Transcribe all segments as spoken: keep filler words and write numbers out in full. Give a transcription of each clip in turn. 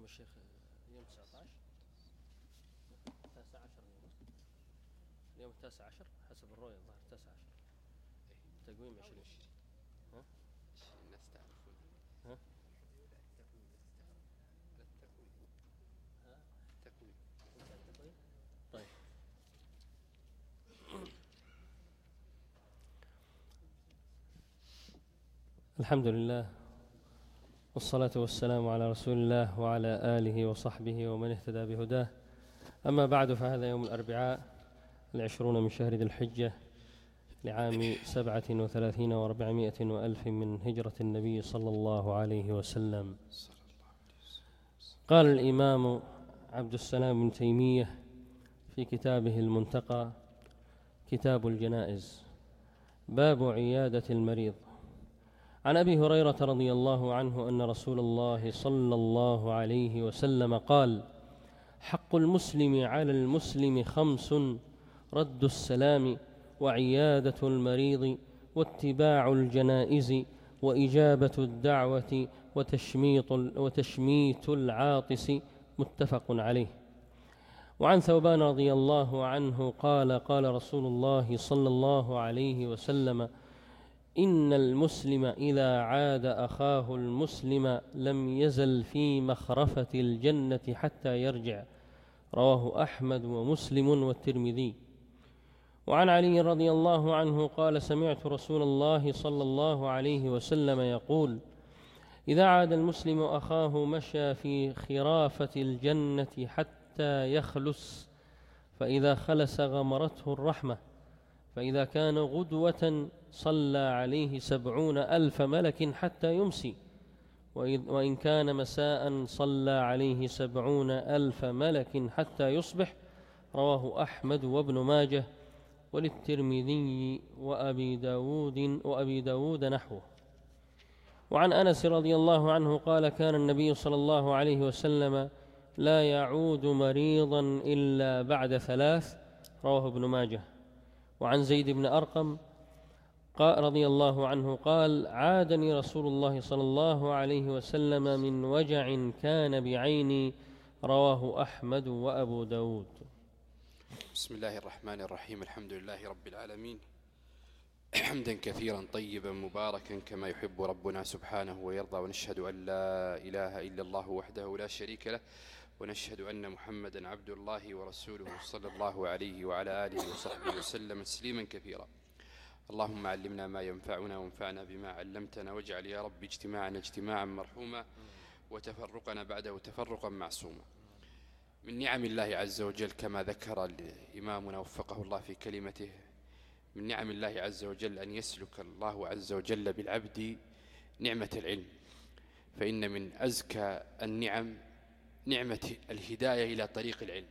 الشيخ اليوم تسعة عشر تاسع عشر اليوم التاسع عشر حسب الرؤية الظاهر التاسع عشر تقويم عشرين. ها؟ الناس تعرفون. ها؟ التكوين. التكوين. طيب. الحمد لله والصلاة والسلام على رسول الله وعلى آله وصحبه ومن اهتدى بهداه. أما بعد، فهذا يوم الأربعاء العشرون من شهر ذي الحجة لعام سبعة وثلاثين وأربعمائة وألف من هجرة النبي صلى الله عليه وسلم. قال الإمام عبد السلام بن تيمية في كتابه المنتقى كتاب الجنائز: باب عيادة المريض. عن أبي هريرة رضي الله عنه أن رسول الله صلى الله عليه وسلم قال: حق المسلم على المسلم خمس: رد السلام، وعيادة المريض، واتباع الجنائز، وإجابة الدعوة، وتشميط وتشميت العاطس. متفق عليه. وعن ثوبان رضي الله عنه قال: قال رسول الله صلى الله عليه وسلم: إن المسلم إذا عاد أخاه المسلم لم يزل في مخرفة الجنة حتى يرجع. رواه أحمد ومسلم والترمذي. وعن علي رضي الله عنه قال: سمعت رسول الله صلى الله عليه وسلم يقول: إذا عاد المسلم أخاه مشى في خرافة الجنة حتى يخلص، فإذا خلس غمرته الرحمة، فإذا كان غدوة صلى عليه سبعون ألف ملك حتى يمسي، وإن كان مساء صلى عليه سبعون ألف ملك حتى يصبح. رواه أحمد وابن ماجه وللترمذي وأبي داود وأبي داود نحوه. وعن أنس رضي الله عنه قال: كان النبي صلى الله عليه وسلم لا يعود مريضا إلا بعد ثلاث. رواه ابن ماجه. وعن زيد بن أرقم رضي الله عنه قال: عادني رسول الله صلى الله عليه وسلم من وجع كان بعيني. رواه أحمد وأبو داود. بسم الله الرحمن الرحيم. الحمد لله رب العالمين، حمدا كثيرا طيبا مباركا كما يحب ربنا سبحانه ويرضى، ونشهد أن لا إله إلا الله وحده لا شريك له، ونشهد أن محمدا عبد الله ورسوله صلى الله عليه وعلى آله وصحبه وسلم تسليما كثيرا. اللهم علمنا ما ينفعنا وانفعنا بما علمتنا، واجعل يا رب اجتماعنا اجتماعا مرحوما، وتفرقنا بعده تفرقا معصوما. من نعم الله عز وجل كما ذكر إمامنا وفقه الله في كلمته، من نعم الله عز وجل أن يسلك الله عز وجل بالعبد نعمة العلم، فإن من أزكى النعم نعمة الهداية إلى طريق العلم،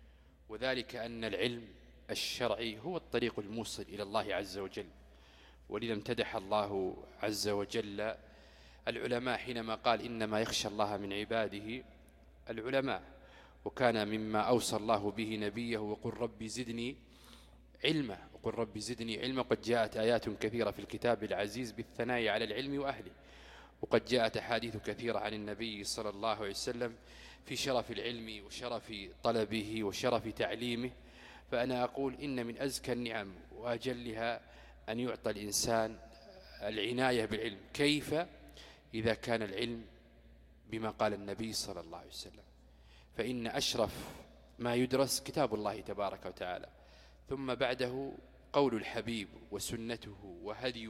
وذلك أن العلم الشرعي هو الطريق الموصل إلى الله عز وجل. ولذا امتدح الله عز وجل العلماء حينما قال: إنما يخشى الله من عباده العلماء. وكان مما أوصى الله به نبيه: وقل ربي زدني علما، وقل ربي زدني علما. قد جاءت آيات كثيرة في الكتاب العزيز بالثناء على العلم وأهله، وقد جاءت أحاديث كثيرة عن النبي صلى الله عليه وسلم في شرف العلم وشرف طلبه وشرف تعليمه. فأنا أقول إن من أزكى النعم وأجلها أن يعطى الإنسان العناية بالعلم. كيف؟ إذا كان العلم بما قال النبي صلى الله عليه وسلم، فإن أشرف ما يدرس كتاب الله تبارك وتعالى، ثم بعده قول الحبيب وسنته وهديه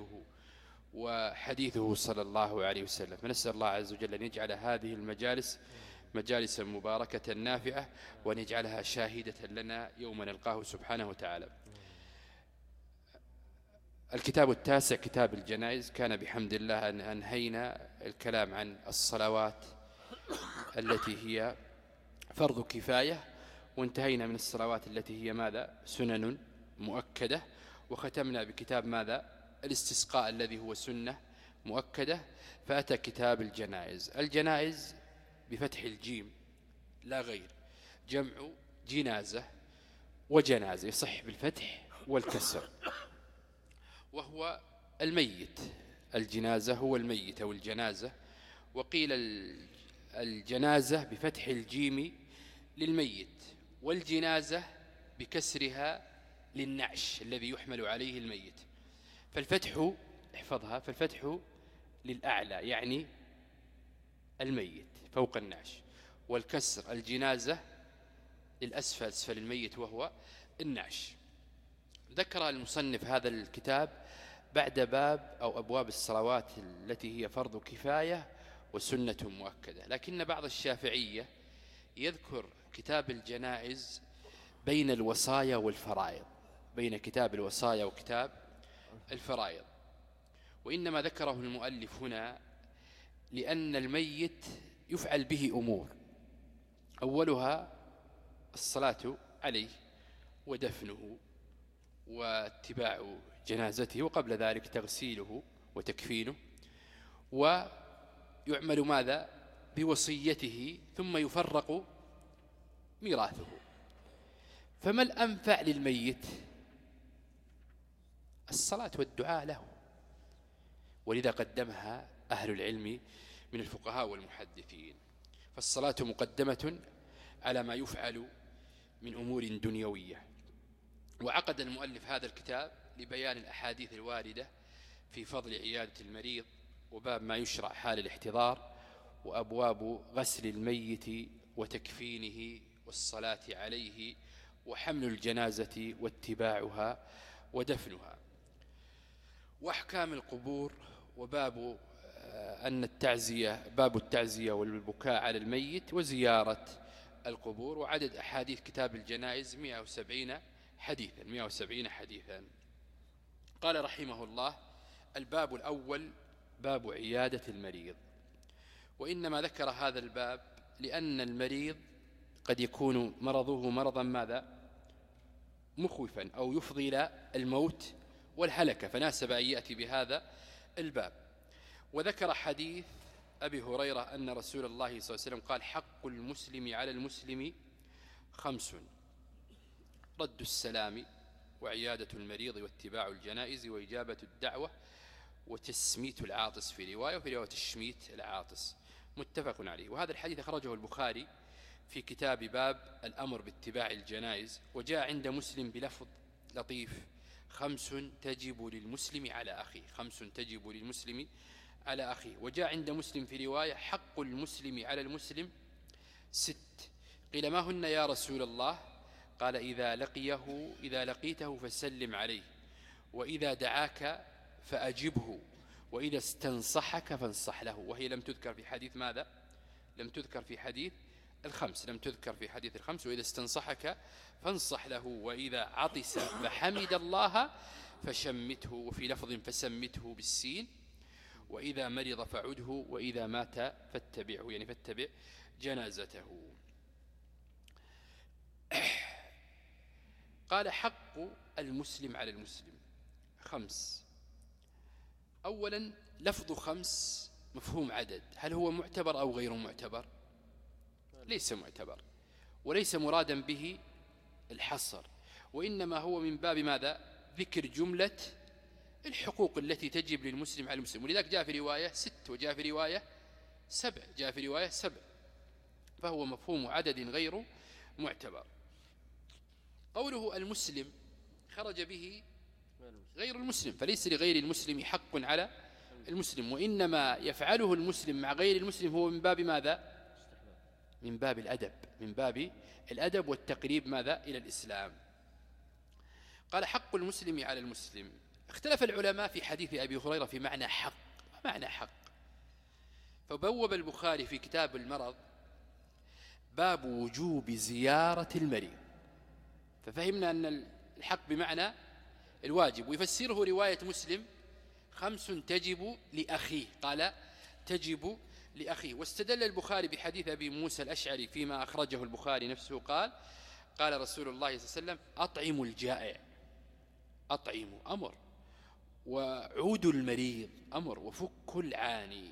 وحديثه صلى الله عليه وسلم. فنسأل الله عز وجل أن يجعل هذه المجالس مجالس مباركة نافعة، وأن يجعلها شاهدة لنا يوم نلقاه سبحانه وتعالى. الكتاب التاسع كتاب الجنائز. كان بحمد الله أن أنهينا الكلام عن الصلوات التي هي فرض كفاية، وانتهينا من الصلوات التي هي ماذا؟ سنن مؤكدة. وختمنا بكتاب ماذا؟ الاستسقاء الذي هو سنة مؤكدة. فأتى كتاب الجنائز. الجنائز بفتح الجيم لا غير، جمع جنازة وجنازة، يصح بالفتح والكسر، وهو الميت. الجنازة هو الميت أو الجنازة. وقيل الجنازة بفتح الجيم للميت، والجنازة بكسرها للنعش الذي يحمل عليه الميت. فالفتح، احفظها، فالفتح للأعلى يعني الميت فوق النعش، والكسر الجنازة للأسفل أسفل الميت وهو النعش. ذكر المصنف هذا الكتاب بعد باب أو أبواب الصلوات التي هي فرض كفاية وسنة مؤكدة، لكن بعض الشافعية يذكر كتاب الجنائز بين الوصايا والفرائض، بين كتاب الوصايا وكتاب الفرائض. وإنما ذكره المؤلف هنا لأن الميت يفعل به أمور، أولها الصلاة عليه ودفنه واتباع جنازته، وقبل ذلك تغسيله وتكفينه، ويعمل ماذا بوصيته، ثم يفرق ميراثه. فما الأنفع للميت؟ الصلاة والدعاء له، ولذا قدمها أهل العلم من الفقهاء والمحدثين. فالصلاة مقدمة على ما يفعل من أمور دنيوية. وعقد المؤلف هذا الكتاب لبيان الأحاديث الواردة في فضل عيادة المريض، وباب ما يشرع حال الاحتضار، وأبواب غسل الميت وتكفينه والصلاة عليه وحمل الجنازة واتباعها ودفنها، وأحكام القبور، وباب أن التعزية، باب التعزية والبكاء على الميت وزيارة القبور. وعدد أحاديث كتاب الجنائز مئة وسبعين حديثا مئة وسبعين حديثا. قال رحمه الله: الباب الأول باب عيادة المريض. وإنما ذكر هذا الباب لأن المريض قد يكون مرضه مرضا ماذا مخوفا أو يفضي إلى الموت والهلكة، فناسب أن يأتي بهذا الباب. وذكر حديث أبي هريرة أن رسول الله صلى الله عليه وسلم قال: حق المسلم على المسلم خمس: رد السلام، وعيادة المريض، واتباع الجنائز، وإجابة الدعوة، وتسميت العاطس في رواية، وفي رواية تشميت العاطس. متفق عليه. وهذا الحديث أخرجه البخاري في كتاب باب الأمر باتباع الجنائز، وجاء عند مسلم بلفظ لطيف: خمس تجب للمسلم على أخيه، خمس تجب للمسلم على أخيه. وجاء عند مسلم في رواية: حق المسلم على المسلم ست. قيل: ما هن يا رسول الله؟ قال: إذا لقيه إذا لقيته فسلم عليه، وإذا دعاك فأجبه، وإذا استنصحك فانصح له. وهي لم تذكر في حديث ماذا؟ لم تذكر في حديث الخمس، لم تذكر في حديث الخمس. وإذا استنصحك فانصح له، وإذا عطس فحمد الله فشمته، وفي لفظ فسمته بالسين، وإذا مرض فعده، وإذا مات فاتبعه، يعني فاتبع جنازته. قال: حق المسلم على المسلم خمس. أولا لفظ خمس مفهوم عدد، هل هو معتبر أو غير معتبر؟ ليس معتبر، وليس مرادا به الحصر، وإنما هو من باب ماذا؟ ذكر جملة الحقوق التي تجب للمسلم على المسلم. ولذلك جاء في رواية ست، وجاء في رواية سبع، جاء في رواية سبع، فهو مفهوم عدد غير معتبر. قوله المسلم خرج به غير المسلم، فليس لغير المسلم حق على المسلم، وإنما يفعله المسلم مع غير المسلم هو من باب ماذا؟ من باب الأدب، من باب الأدب والتقريب ماذا؟ إلى الإسلام. قال: حق المسلم على المسلم. اختلف العلماء في حديث أبي هريرة في معنى حق. ما معنى حق؟ فبوب البخاري في كتاب المرض باب وجوب زيارة المريض، ففهمنا أن الحق بمعنى الواجب. ويفسره رواية مسلم: خمس تجب لأخيه، قال تجب لأخيه. واستدل البخاري بحديث أبي موسى الأشعري فيما أخرجه البخاري نفسه، قال: قال رسول الله صلى الله عليه وسلم: أطعموا الجائع، أطعموا أمر، وعودوا المريض أمر، وفكوا العاني.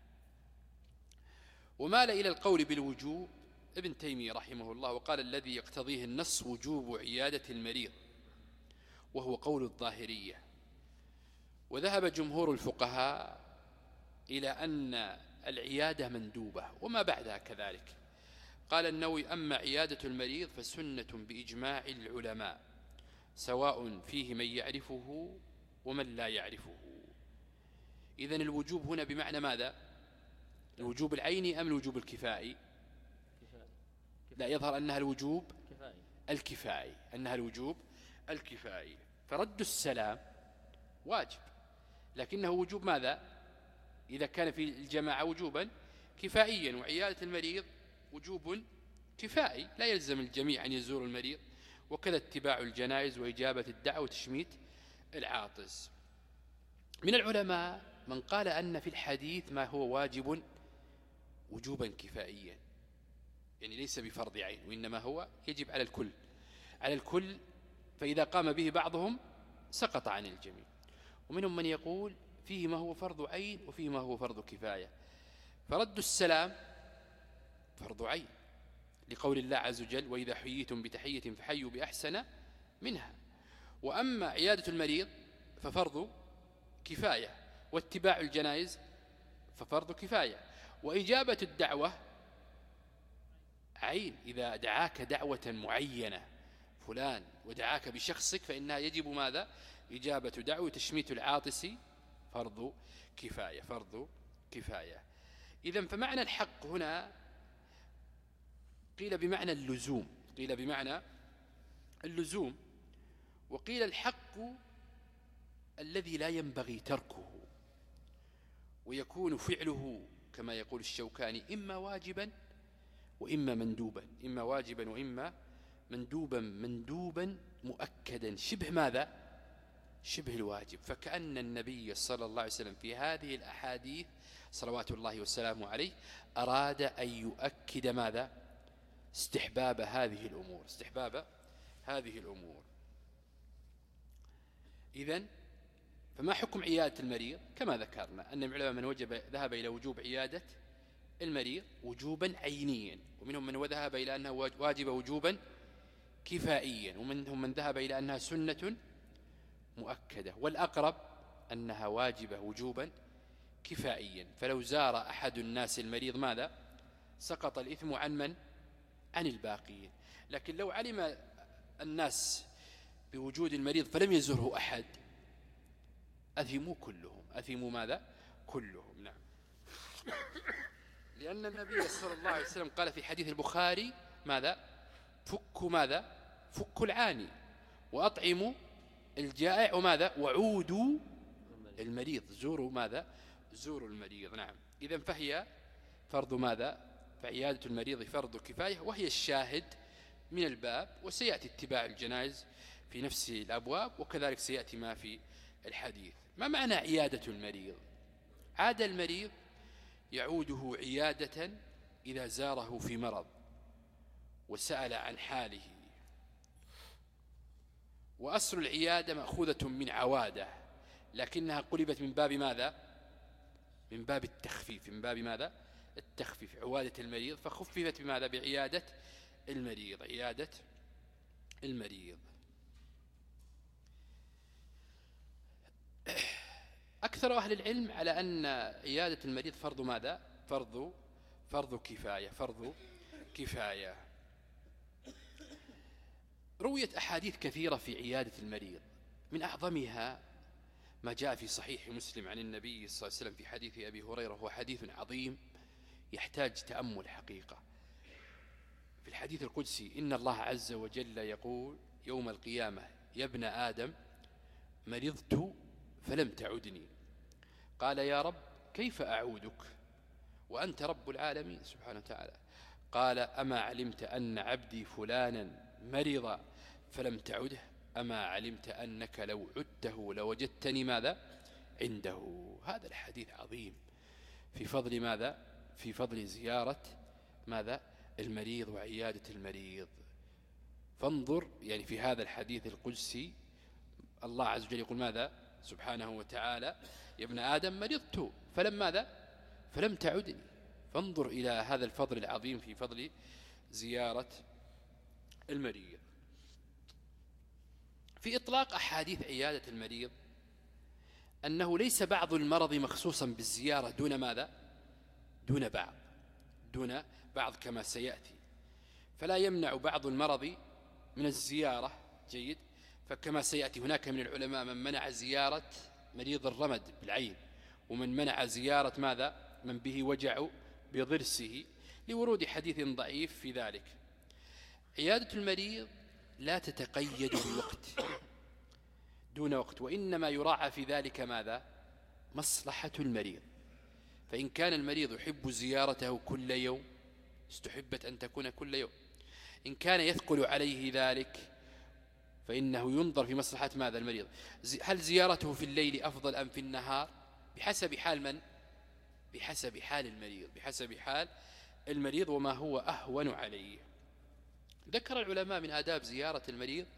ومال إلى القول بالوجوب ابن تيمية رحمه الله، وقال: الذي يقتضيه النص وجوب عيادة المريض، وهو قول الظاهرية. وذهب جمهور الفقهاء إلى أن العيادة مندوبة وما بعدها كذلك. قال النووي: أما عيادة المريض فسنة بإجماع العلماء سواء فيه من يعرفه ومن لا يعرفه. إذن الوجوب هنا بمعنى ماذا؟ الوجوب العيني أم الوجوب الكفائي؟ لا، يظهر أنها الوجوب الكفائي، أنها الوجوب الكفائي. فرد السلام واجب، لكنه وجوب ماذا؟ إذا كان في الجماعة وجوبا كفائيا. وعيادة المريض وجوب كفائي، لا يلزم الجميع أن يزور المريض. وكذا اتباع الجنائز وإجابة الدعوة وتشميت العاطس. من العلماء من قال أن في الحديث ما هو واجب وجوبا كفائيا، يعني ليس بفرض عين، وإنما هو يجب على الكل على الكل فإذا قام به بعضهم سقط عن الجميع. ومنهم من يقول فيه ما هو فرض عين وفيه ما هو فرض كفاية. فرد السلام فرض عين لقول الله عز وجل: وإذا حييتم بتحية فحيوا بأحسن منها. وأما عيادة المريض ففرض كفاية، واتباع الجنائز ففرض كفاية، وإجابة الدعوة عين. إذا دعاك دعوة معينة فلان ودعاك بشخصك فإنها يجب ماذا؟ إجابة دعوة. تشميت العاطس فرض كفاية فرض كفاية. إذن فمعنى الحق هنا قيل بمعنى اللزوم قيل بمعنى اللزوم وقيل الحق الذي لا ينبغي تركه، ويكون فعله كما يقول الشوكاني إما واجبا وإما مندوبا إما واجبا وإما مندوبا مندوبا مؤكدا شبه ماذا؟ شبه الواجب. فكأن النبي صلى الله عليه وسلم في هذه الأحاديث صلوات الله وسلامه عليه أراد أن يؤكد ماذا؟ استحباب هذه الأمور استحباب هذه الأمور. إذن فما حكم عيادة المريض؟ كما ذكرنا أن من العلماء من وجب ذهب إلى وجوب عيادة المريض وجوبا عينيا، ومنهم من ذهب إلى أنها واجب وجوبا كفائيا، ومنهم من ذهب إلى أنها سنة مؤكدة، والأقرب أنها واجبة وجوبا كفائيا. فلو زار أحد الناس المريض ماذا؟ سقط الإثم عن من؟ عن الباقين. لكن لو علم الناس بوجود المريض فلم يزره أحد أثموا كلهم أثموا ماذا؟ كلهم. نعم. لأن النبي صلى الله عليه وسلم قال في حديث البخاري ماذا؟ فكوا ماذا؟ فكوا العاني وأطعموا الجائع وماذا؟ وعودوا المريض زوروا ماذا؟ زوروا المريض. نعم. إذن فهي فرض ماذا؟ فعيادة المريض فرض كفاية، وهي الشاهد من الباب، وسيأتي اتباع الجنائز في نفس الأبواب، وكذلك سيأتي ما في الحديث. ما معنى عيادة المريض؟ عاد المريض يعوده عيادة إذا زاره في مرض وسأل عن حاله. وأصل العيادة مأخوذة من عوادة، لكنها قلبت من باب ماذا؟ من باب التخفيف من باب ماذا؟ التخفيف. عوادة المريض فخففت بماذا؟ بعيادة المريض عيادة المريض. أكثر أهل العلم على أن عيادة المريض فرض ماذا؟ فرض فرض كفاية فرض كفاية. رويت أحاديث كثيرة في عيادة المريض، من أعظمها ما جاء في صحيح مسلم عن النبي صلى الله عليه وسلم في حديث أبي هريرة، هو حديث عظيم يحتاج تأمل حقيقة. في الحديث القدسي إن الله عز وجل يقول يوم القيامة: يا ابن آدم مرضت فلم تعدني. قال: يا رب كيف أعودك وأنت رب العالمين سبحانه وتعالى؟ قال: أما علمت أن عبدي فلانا مرض فلم تعده؟ أما علمت أنك لو عدته لوجدتني ماذا؟ عنده. هذا الحديث عظيم في فضل ماذا؟ في فضل زيارة ماذا؟ المريض وعيادة المريض. فانظر يعني في هذا الحديث القدسي الله عز وجل يقول ماذا؟ سبحانه وتعالى: يا ابن آدم مرضت فلم ماذا؟ فلم تعدني. فانظر إلى هذا الفضل العظيم في فضل زيارة المريض. في إطلاق أحاديث عيادة المريض أنه ليس بعض المرض مخصوصا بالزيارة دون ماذا؟ دون بعض دون بعض كما سيأتي. فلا يمنع بعض المرض من الزيارة، جيد. فكما سيأتي هناك من العلماء من منع زيارة مريض الرمد بالعين، ومن منع زيارة ماذا؟ من به وجع بضرسه، لورود حديث ضعيف في ذلك. عيادة المريض لا تتقيد بوقت دون وقت، وإنما يراعى في ذلك ماذا؟ مصلحة المريض. فإن كان المريض يحب زيارته كل يوم استحبت أن تكون كل يوم. إن كان يثقل عليه ذلك فإنه ينظر في مصلحة ماذا؟ المريض. هل زيارته في الليل أفضل أم في النهار؟ بحسب حال من؟ بحسب حال المريض بحسب حال المريض وما هو أهون عليه. ذكر العلماء من آداب زيارة المريض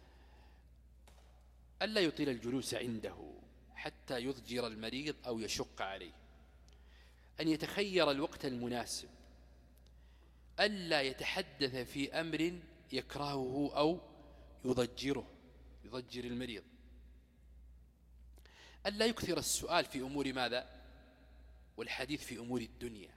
ألا يطيل الجلوس عنده حتى يضجر المريض أو يشق عليه، أن يتخير الوقت المناسب، ألا يتحدث في أمر يكرهه أو يضجره يضجر المريض، ألا يكثر السؤال في أمور ماذا؟ والحديث في أمور الدنيا.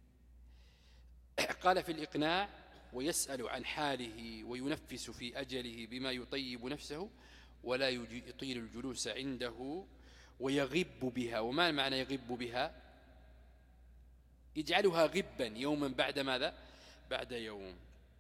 قال في الإقناع: ويسأل عن حاله وينفس في أجله بما يطيب نفسه ولا يطيل الجلوس عنده ويغب بها. وما معنى يغب بها؟ يجعلها غبا يوما بعد ماذا؟ بعد يوم.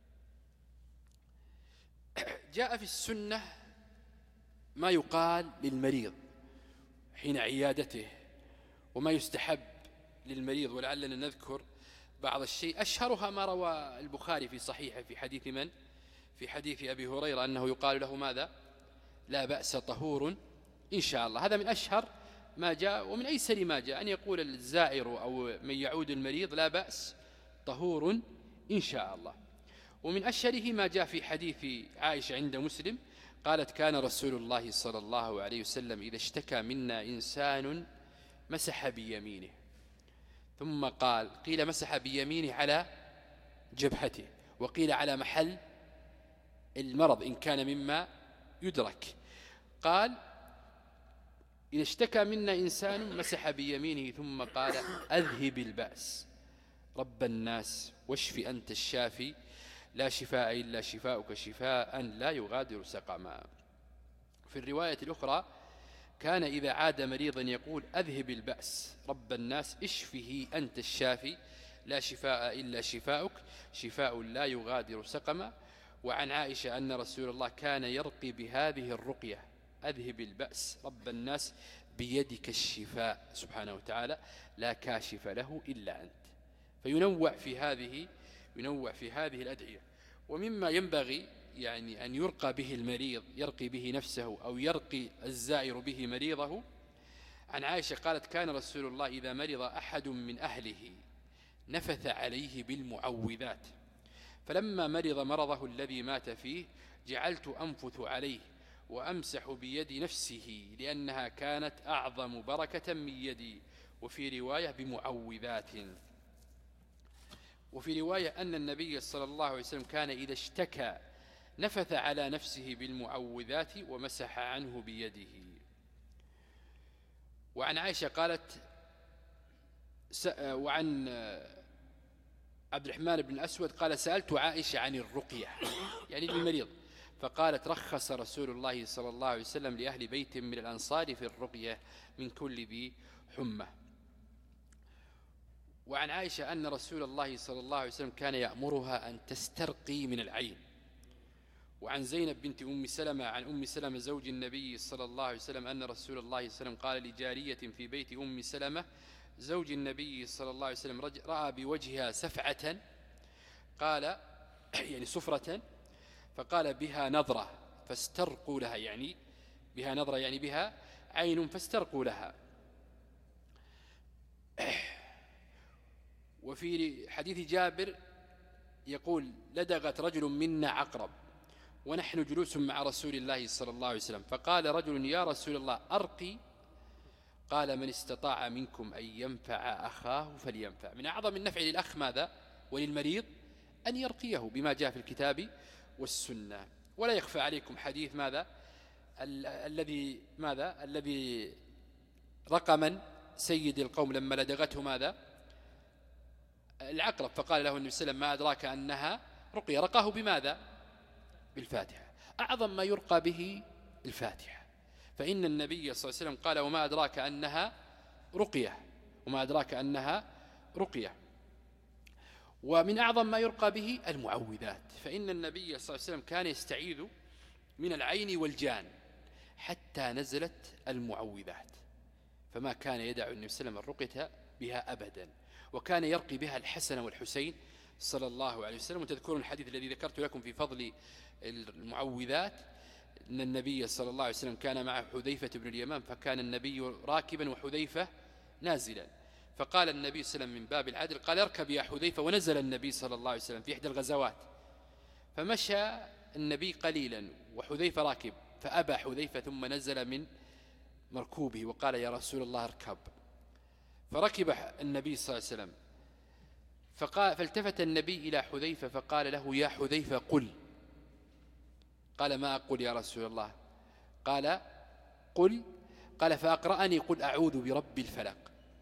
جاء في السنة ما يقال للمريض حين عيادته وما يستحب للمريض، ولعلنا نذكر بعض الشيء. أشهرها ما روى البخاري في صحيحه في حديث من؟ في حديث أبي هريرة أنه يقال له ماذا؟ لا بأس طهور إن شاء الله. هذا من أشهر ما جاء. ومن أيسر ما جاء أن يقول الزائر أو من يعود المريض: لا بأس طهور إن شاء الله. ومن أشهره ما جاء في حديث عائشة عند مسلم قالت: كان رسول الله صلى الله عليه وسلم إذا اشتكى منا إنسان مسح بيمينه، ثم قال: قيل مسح بيمينه على جبهته، وقيل على محل المرض إن كان مما يدرك. قال: إذا اشتكى منا إنسان مسح بيمينه ثم قال: أذهب البأس رب الناس واشف أنت الشافي لا شفاء إلا شفاؤك شفاء لا يغادر سقما. في الرواية الأخرى: كان إذا عاد مريضا يقول: أذهب البأس رب الناس اشفه أنت الشافي لا شفاء إلا شفاؤك شفاء لا يغادر سقما. وعن عائشة أن رسول الله كان يرقي بهذه الرقية: أذهب البأس رب الناس بيدك الشفاء سبحانه وتعالى لا كاشف له إلا أنت. فينوع في هذه ينوع في هذه الأدعية. ومما ينبغي يعني أن يرقى به المريض، يرقي به نفسه أو يرقي الزائر به مريضه. عن عائشة قالت: كان رسول الله إذا مرض أحد من أهله نفث عليه بالمعوذات، فلما مرض مرضه الذي مات فيه جعلت أنفث عليه وأمسح بيد نفسه لأنها كانت أعظم بركة من يدي. وفي رواية بمعوذات. وفي رواية أن النبي صلى الله عليه وسلم كان إذا اشتكى نفث على نفسه بالمعوذات ومسح عنه بيده. وعن عائشة قالت: وعن عبد الرحمن بن الأسود قال: سألت عائشة عن الرقية يعني للمريض، فقالت: رخص رسول الله صلى الله عليه وسلم لأهل بيت من الأنصار في الرقية من كل ذي حمى. وعن عائشة أن رسول الله صلى الله عليه وسلم كان يأمرها أن تسترقي من العين. وعن زينب بنت أم سلمة عن أم سلمة زوج النبي صلى الله عليه وسلم أن رسول الله صلى الله عليه وسلم قال لجارية في بيت أم سلمة زوج النبي صلى الله عليه وسلم: رأى بوجهها سفعة، قال يعني صفرة، فقال: بها نظرة فاسترقوا لها، يعني بها نظرة يعني بها عين فاسترقوا لها. وفي حديث جابر يقول: لدغت رجل منا عقرب ونحن جلوس مع رسول الله صلى الله عليه وسلم، فقال رجل: يا رسول الله أرقي؟ قال: من استطاع منكم أن ينفع أخاه فلينفع. من أعظم النفع للأخ ماذا؟ وللمريض أن يرقيه بما جاء في الكتاب والسنة. ولا يخفى عليكم حديث ماذا ال- الذي ماذا الذي رقما سيد القوم لما لدغته ماذا العقرب فقال له النبي صلى الله عليه وسلم ما أدراك أنها رقية. رقاه بماذا؟ بالفاتحة. أعظم ما يرقى به الفاتحة، فإن النبي صلى الله عليه وسلم قال وما أدراك أنها رقية، وما أدراك أنها رقية. ومن أعظم ما يرقى به المعوذات، فإن النبي صلى الله عليه وسلم كان يستعيذ من العين والجان حتى نزلت المعوذات، فما كان يدع النبي صلى الله عليه وسلم الرقية بها أبدا، وكان يرقي بها الحسن والحسين صلى الله عليه وسلم. وتذكرون الحديث الذي ذكرت لكم في فضل المعوذات، أن النبي صلى الله عليه وسلم كان مع حذيفة بن اليمان، فكان النبي راكبا وحذيفة نازلا، فقال النبي صلى الله عليه وسلم من باب العدل قال اركب يا حذيفة، ونزل النبي صلى الله عليه وسلم في إحدى الغزوات، فمشى النبي قليلا وحذيفة راكب، فأبى حذيفة ثم نزل من مركوبه وقال يا رسول الله اركب، فركب النبي صلى الله عليه وسلم، فقال فالتفت النبي إلى حذيفة فقال له يا حذيفة قل. قال ما أقول يا رسول الله؟ قال قل. قال فأقرأني قل أعوذ برب الفلق.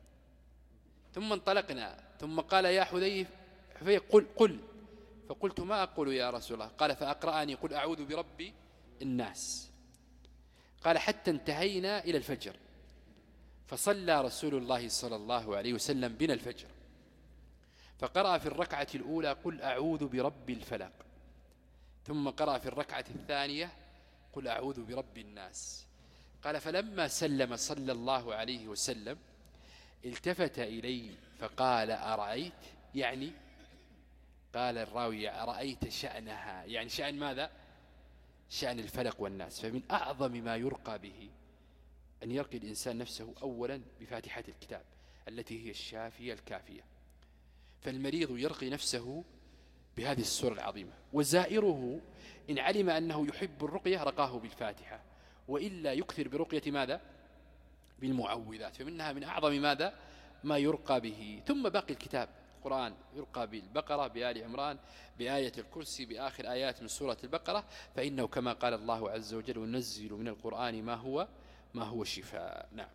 ثم انطلقنا، ثم قال يا حذيفة قل قل، فقلت ما أقول يا رسول الله؟ قال فأقرأني قل أعوذ برب الناس. قال حتى انتهينا إلى الفجر، فصلى رسول الله صلى الله عليه وسلم بنا الفجر، فقرأ في الركعة الأولى قل أعوذ برب الفلق، ثم قرأ في الركعة الثانية قل أعوذ برب الناس. قال فلما سلم صلى الله عليه وسلم التفت إلي فقال أرأيت، يعني قال الراوي أرأيت شأنها، يعني شأن ماذا؟ شأن الفلق والناس. فمن أعظم ما يرقى به أن يرقي الإنسان نفسه أولا بفاتحة الكتاب التي هي الشافية الكافية، فالمريض يرقي نفسه بهذه السورة العظيمة، وزائره إن علم أنه يحب الرقية رقاه بالفاتحة، وإلا يكثر برقية ماذا؟ بالمعوذات، فمنها من أعظم ماذا؟ ما يرقى به. ثم باقي الكتاب القرآن يرقى بالبقرة، بآل عمران، بآية الكرسي، بآخر آيات من سورة البقرة، فإنه كما قال الله عز وجل وننزل من القرآن ما هو ما هو شفاء. نعم.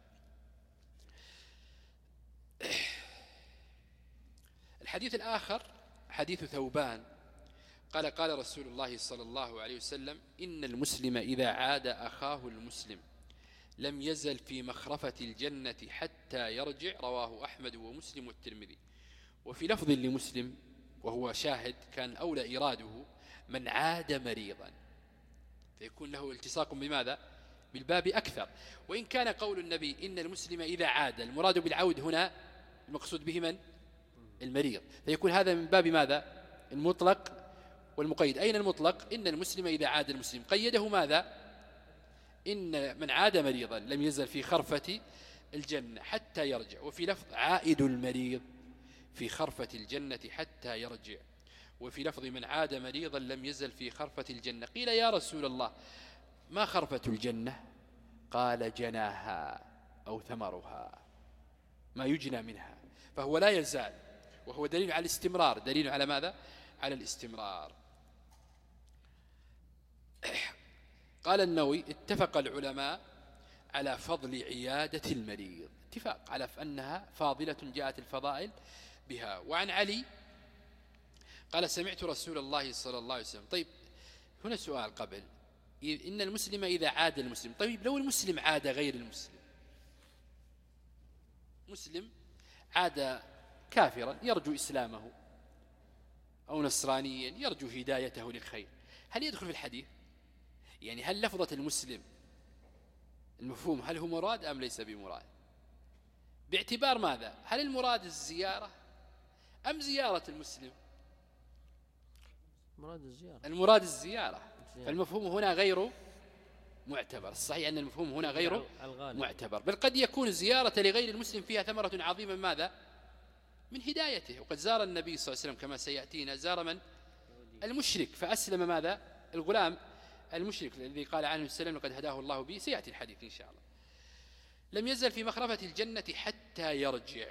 الحديث الآخر حديث ثوبان قال قال رسول الله صلى الله عليه وسلم إن المسلم إذا عاد أخاه المسلم لم يزل في مخرفة الجنة حتى يرجع، رواه أحمد ومسلم والترمذي. وفي لفظ لمسلم وهو شاهد كان أولى إيراده من عاد مريضا، فيكون له التصاق بماذا؟ بالباب أكثر. وإن كان قول النبي إن المسلم إذا عاد، المراد بالعود هنا المقصود به من؟ المريض، فيكون هذا من باب ماذا؟ المطلق والمقيد. أين المطلق؟ إن المسلم إذا عاد المسلم، قيده ماذا؟ إن من عاد مريضا لم يزل في خرفة الجنة حتى يرجع. وفي لفظ عائد المريض في خرفة الجنة حتى يرجع. وفي لفظ من عاد مريضا لم يزل في خرفة الجنة. قيل يا رسول الله ما خرفة الجنة؟ قال جناها أو ثمرها، ما يجنى منها، فهو لا يزال، وهو دليل على الاستمرار. دليل على ماذا؟ على الاستمرار. قال النووي اتفق العلماء على فضل عيادة المريض، اتفاق على أنها فاضلة جاءت الفضائل بها. وعن علي قال سمعت رسول الله صلى الله عليه وسلم. طيب هنا سؤال قبل، إن المسلم إذا عاد المسلم، طيب لو المسلم عاد غير المسلم، مسلم عاد كافرا يرجو إسلامه أو نصرانيا يرجو هدايته للخير، هل يدخل في الحديث؟ يعني هل لفظة المسلم المفهوم هل هو مراد أم ليس بمراد؟ باعتبار ماذا؟ هل المراد الزيارة أم زيارة المسلم؟ مراد الزيارة. المراد الزيارة، فالمفهوم هنا غير معتبر. الصحيح أن المفهوم هنا غير معتبر، بل قد يكون زيارة لغير المسلم فيها ثمرة عظيمة ماذا؟ من هدايته. وقد زار النبي صلى الله عليه وسلم كما سيأتينا، زار من؟ المشرك فأسلم ماذا؟ الغلام المشرك الذي قال عنه السلام لقد هداه الله به، سيأتي الحديث إن شاء الله. لم يزل في مخرفة الجنة حتى يرجع.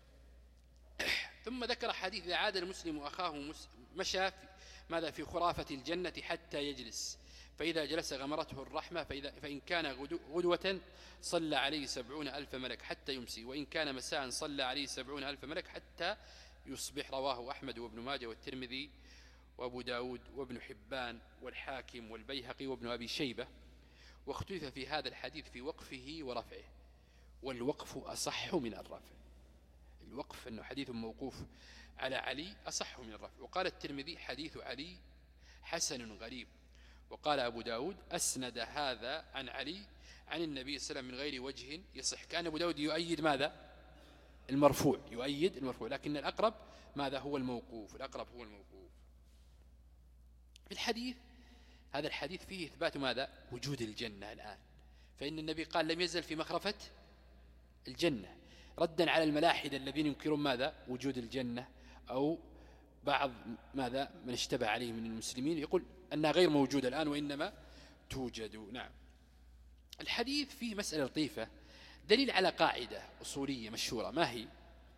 ثم ذكر حديث إذا عاد المسلم أخاه مشى ماذا؟ في خرافة الجنة حتى يجلس، فإذا جلس غمرته الرحمة، فإذا فإن كان غدوة صلى عليه سبعون ألف ملك حتى يمسي، وإن كان مساء صلى عليه سبعون ألف ملك حتى يصبح. رواه أحمد وابن ماجه والترمذي وأبو داود وابن حبان والحاكم والبيهقي وابن أبي شيبة. واختلف في هذا الحديث في وقفه ورفعه، والوقف أصح من الرفع. الوقف أنه حديث موقوف على علي أصح من الرفع. وقال الترمذي حديث علي حسن غريب. وقال أبو داود أسند هذا عن علي عن النبي صلى الله عليه وسلم من غير وجه يصح. كان أبو داود يؤيد ماذا؟ المرفوع، يؤيد المرفوع، لكن الأقرب ماذا؟ هو الموقوف. الأقرب هو الموقوف. في الحديث هذا الحديث فيه إثبات ماذا؟ وجود الجنة الآن، فإن النبي قال لم يزل في مخرفة الجنة، ردا على الملاحدة الذين ينكرون ماذا؟ وجود الجنة، أو بعض ماذا من اشتبه عليه من المسلمين يقول أنها غير موجودة الآن وإنما توجد. نعم. الحديث فيه مسألة لطيفة، دليل على قاعدة أصولية مشهورة. ما هي؟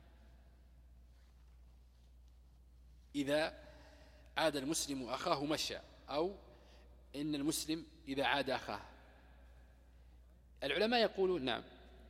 إذا عاد المسلم أخاه مشى، أو إن المسلم إذا عاد أخاه. العلماء يقولون نعم،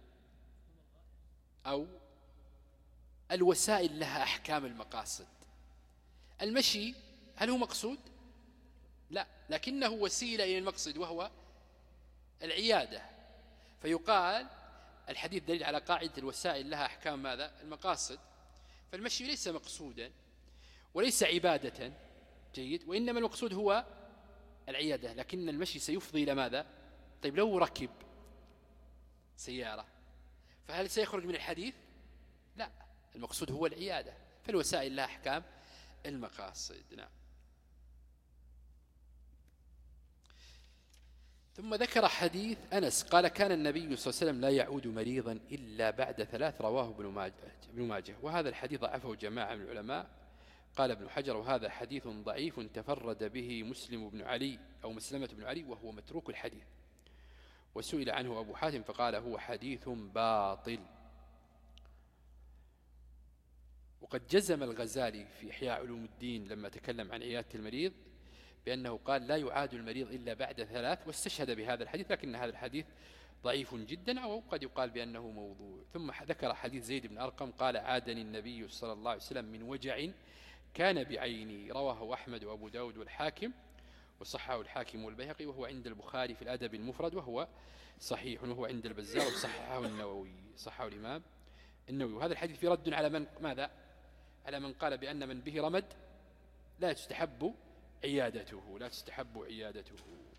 أو الوسائل لها أحكام المقاصد. المشي هل هو مقصود؟ لا، لكنه وسيلة إلى المقصد وهو العيادة. فيقال الحديث دليل على قاعدة الوسائل لها أحكام ماذا؟ المقاصد. فالمشي ليس مقصودا وليس عبادة، جيد، وإنما المقصود هو العيادة، لكن المشي سيفضي إلى ماذا؟ طيب لو ركب سيارة فهل سيخرج من الحديث؟ لا، المقصود هو العيادة. فالوسائل لها أحكام المقاصد. نعم. ثم ذكر حديث أنس قال كان النبي صلى الله عليه وسلم لا يعود مريضا إلا بعد ثلاث، رواه ابن ماجه. وهذا الحديث ضعفه جماعة من العلماء. قال ابن حجر وهذا حديث ضعيف تفرد به مسلم بن علي أو مسلمة بن علي وهو متروك الحديث. وسئل عنه أبو حاتم فقال هو حديث باطل. وقد جزم الغزالي في إحياء علوم الدين لما تكلم عن عيادة المريض بأنه قال لا يعاد المريض إلا بعد ثلاث، واستشهد بهذا الحديث، لكن هذا الحديث ضعيف جدا، أو قد يقال بأنه موضوع. ثم ذكر حديث زيد بن أرقم قال عادني النبي صلى الله عليه وسلم من وجع كان بعيني، رواه أحمد وأبو داود والحاكم، وصححه الحاكم والبيهقي، وهو عند البخاري في الأدب المفرد، وهو صحيح، وهو عند البزار، وصححه النووي، صححه الإمام النووي. وهذا الحديث في رد على من ماذا؟ على من قال بأن من به رمد لا تستحب عيادته، لا تستحب عيادته.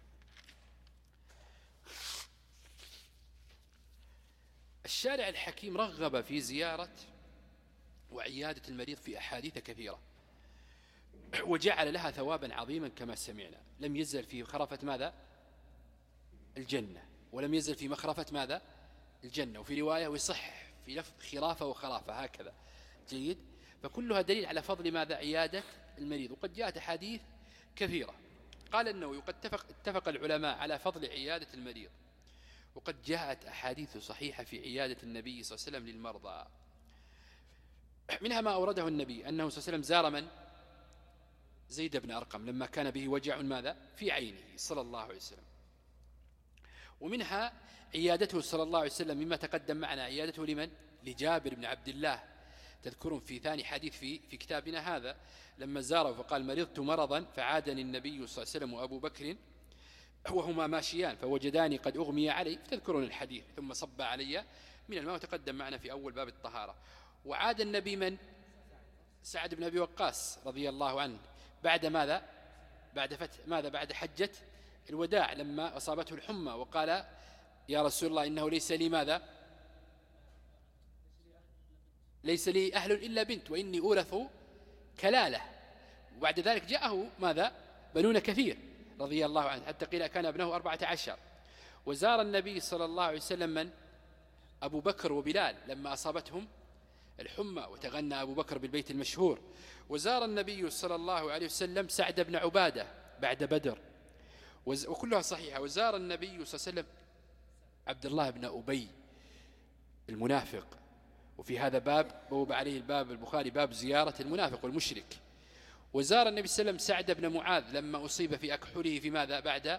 الشارع الحكيم رغب في زيارة وعيادة المريض في أحاديث كثيرة، وجعل لها ثوابا عظيما كما سمعنا. لم يزل في خرافة ماذا؟ الجنة، ولم يزل في مخرفة ماذا؟ الجنة. وفي رواية ويصح في لفظ خرافة وخرافة هكذا، جيد. فكلها دليل على فضل ماذا؟ عيادة المريض. وقد جاءت أحاديث كثيرة. قال النووي وقد اتفق, اتفق العلماء على فضل عيادة المريض، وقد جاءت أحاديث صحيحة في عيادة النبي صلى الله عليه وسلم للمرضى. منها ما أورده النبي أنه صلى الله عليه وسلم زار من؟ زيد بن أرقم لما كان به وجع ماذا؟ في عينه صلى الله عليه وسلم. ومنها عيادته صلى الله عليه وسلم مما تقدم معنا، عيادته لمن؟ لجابر بن عبد الله. تذكرون في ثاني حديث في, في كتابنا هذا لما زاره فقال مرضت مرضا فعادني النبي صلى الله عليه وسلم وأبو بكر وهما ماشيان فوجداني قد أغمي علي، تذكرون الحديث، ثم صب علي من الماء، وتقدم معنا في أول باب الطهارة. وعاد النبي من؟ سعد بن أبي وقاص رضي الله عنه بعد ماذا؟ بعد فتح ماذا؟ بعد حجة الوداع لما أصابته الحمى، وقال يا رسول الله إنه ليس لي ماذا؟ ليس لي أهل إلا بنت وإني أورث كلالة. وبعد ذلك جاءه ماذا؟ بنون كثير رضي الله عنه، حتى قيل كان ابنه أربعة عشر. وزار النبي صلى الله عليه وسلم من؟ أبو بكر وبلال لما أصابتهم الحمى، وتغنى أبو بكر بالبيت المشهور. وزار النبي صلى الله عليه وسلم سعد بن عبادة بعد بدر، وكلها صحيحة. وزار النبي صلى الله عليه وسلم عبد الله بن أبي المنافق، وفي هذا باب بوب عليه الباب البخاري باب زيارة المنافق والمشرك. وزار النبي صلى الله عليه وسلم سعد بن معاذ لما أصيب في أكحله في ماذا؟ بعد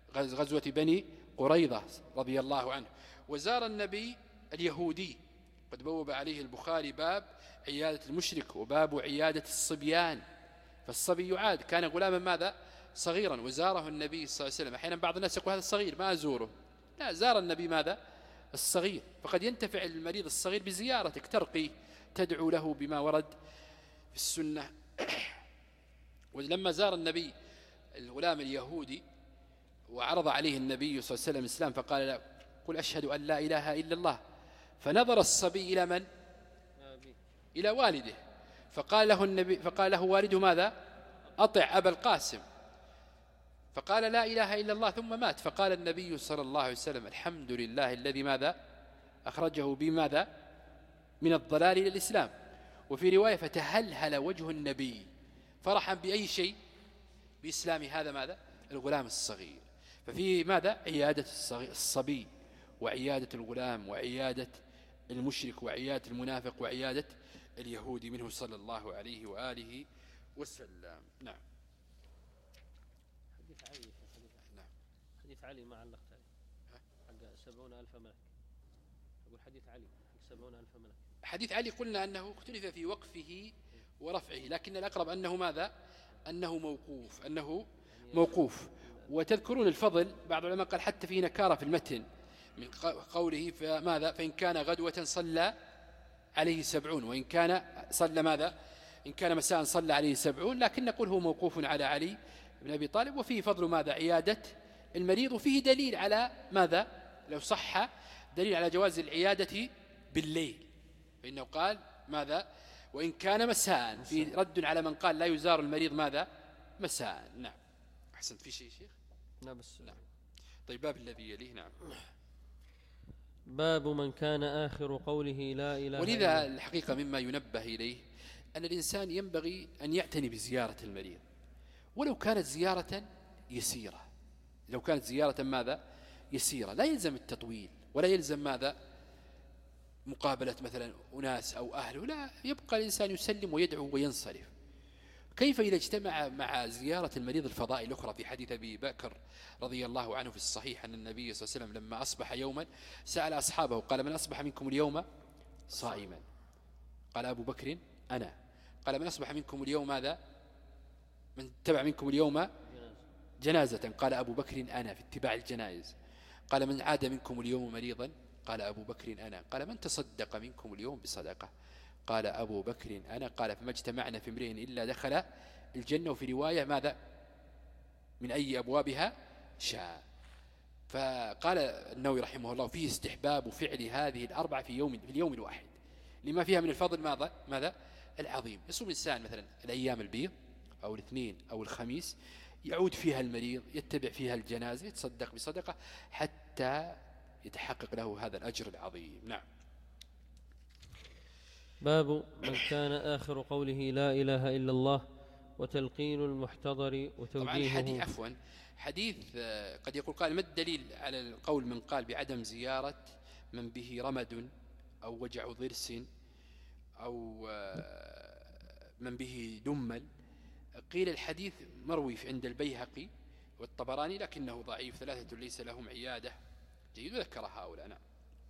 غزوة بني قريظة رضي الله عنه. وزار النبي اليهودي قد بوب عليه البخاري باب عيادة المشرك وباب عيادة الصبيان. فالصبي يعاد، كان غلاما ماذا صغيرا وزاره النبي صلى الله عليه وسلم. أحيانا بعض الناس يقول هذا الصغير ما أزوره، لا، زار النبي ماذا الصغير. فقد ينتفع المريض الصغير بزيارتك، ترقيه، تدعو له بما ورد في السنة. ولما زار النبي الغلام اليهودي وعرض عليه النبي صلى الله عليه وسلم الإسلام فقال له قل أشهد أن لا إله إلا الله. فنظر الصبي إلى من؟ إلى والده. فقال له النبي فقال له والده ماذا؟ أطع أبا القاسم. فقال لا إله إلا الله ثم مات. فقال النبي صلى الله عليه وسلم الحمد لله الذي ماذا أخرجه بماذا من الضلال إلى الإسلام. وفي رواية فتهلهل وجه النبي فرحا بأي شيء؟ بإسلام هذا ماذا الغلام الصغير. ففي ماذا عيادة الصبي وعيادة الغلام وعيادة المشرك وعيادة المنافق وعيادة اليهودي منه صلى الله عليه وآله وسلم. نعم. حديث علي نعم. حديث علي ما علقت عليه حق سبعون ألف ملك. أقول حديث علي حق سبعون ألف ملك. حديث علي قلنا أنه اختلف في وقفه ورفعه، لكن الأقرب أنه ماذا أنه موقوف أنه موقوف. وتذكرون الفضل بعض العلماء قال حتى في نكارة في المتن من قوله فماذا فإن كان غدوة صلى عليه سبعون وإن كان صلى ماذا إن كان مساء صلى عليه سبعون، لكن نقول هو موقوف على علي بن أبي طالب. وفيه فضل ماذا عيادة المريض، وفيه دليل على ماذا لو صح دليل على جواز العيادة بالليل، فإنه قال ماذا وإن كان مساء، في رد على من قال لا يزار المريض ماذا مساء. نعم. أحسنت. في شيء شيخ؟ لا بس. نعم. طيب باب الذي يليه. نعم. باب من كان آخر قوله لا إله إلا الله. ولذا الحقيقة مما ينبه إليه أن الإنسان ينبغي أن يعتني بزيارة المريض، ولو كانت زيارة يسيرة، لو كانت زيارة ماذا يسيرة، لا يلزم التطويل ولا يلزم ماذا مقابلة مثلا أناس أو أهله، لا، يبقى الإنسان يسلم ويدعو وينصرف. كيف إذا اجتمع مع زيارة المريض الفضائل الأخرى؟ في حديث أبي بكر رضي الله عنه في الصحيح أن النبي صلى الله عليه وسلم لما أصبح يوما سأل أصحابه قال من أصبح منكم اليوم صائما؟ قال أبو بكر أنا. قال من أصبح منكم اليوم ماذا؟ من تبع منكم اليوم جنازة؟ قال أبو بكر أنا، في اتباع الجنائز. قال من عاد منكم اليوم مريضا؟ قال أبو بكر أنا. قال من تصدق منكم اليوم بصدقة؟ قال أبو بكر أنا. قال فما اجتمعنا في امرئ إلا دخل الجنة. وفي رواية ماذا من أي أبوابها شاء. فقال النووي رحمه الله فيه استحباب فعل هذه الأربعة في يوم في اليوم الواحد لما فيها من الفضل ماذا ماذا العظيم. يصوم الإنسان مثلا الأيام البيض أو الاثنين أو الخميس، يعود فيها المريض، يتبع فيها الجنازة، يتصدق بصدقة حتى يتحقق له هذا الأجر العظيم. نعم. باب من كان آخر قوله لا إله إلا الله وتلقين المحتضر وتوجيهه. طبعا الحديث عفوا حديث قد يقول قال ما الدليل على القول من قال بعدم زيارة من به رمد أو وجع ضرس أو من به دمل؟ قيل الحديث مروي عند البيهقي والطبراني لكنه ضعيف، ثلاثة ليس لهم عيادة. جيد. وذكر هؤلاء. نعم.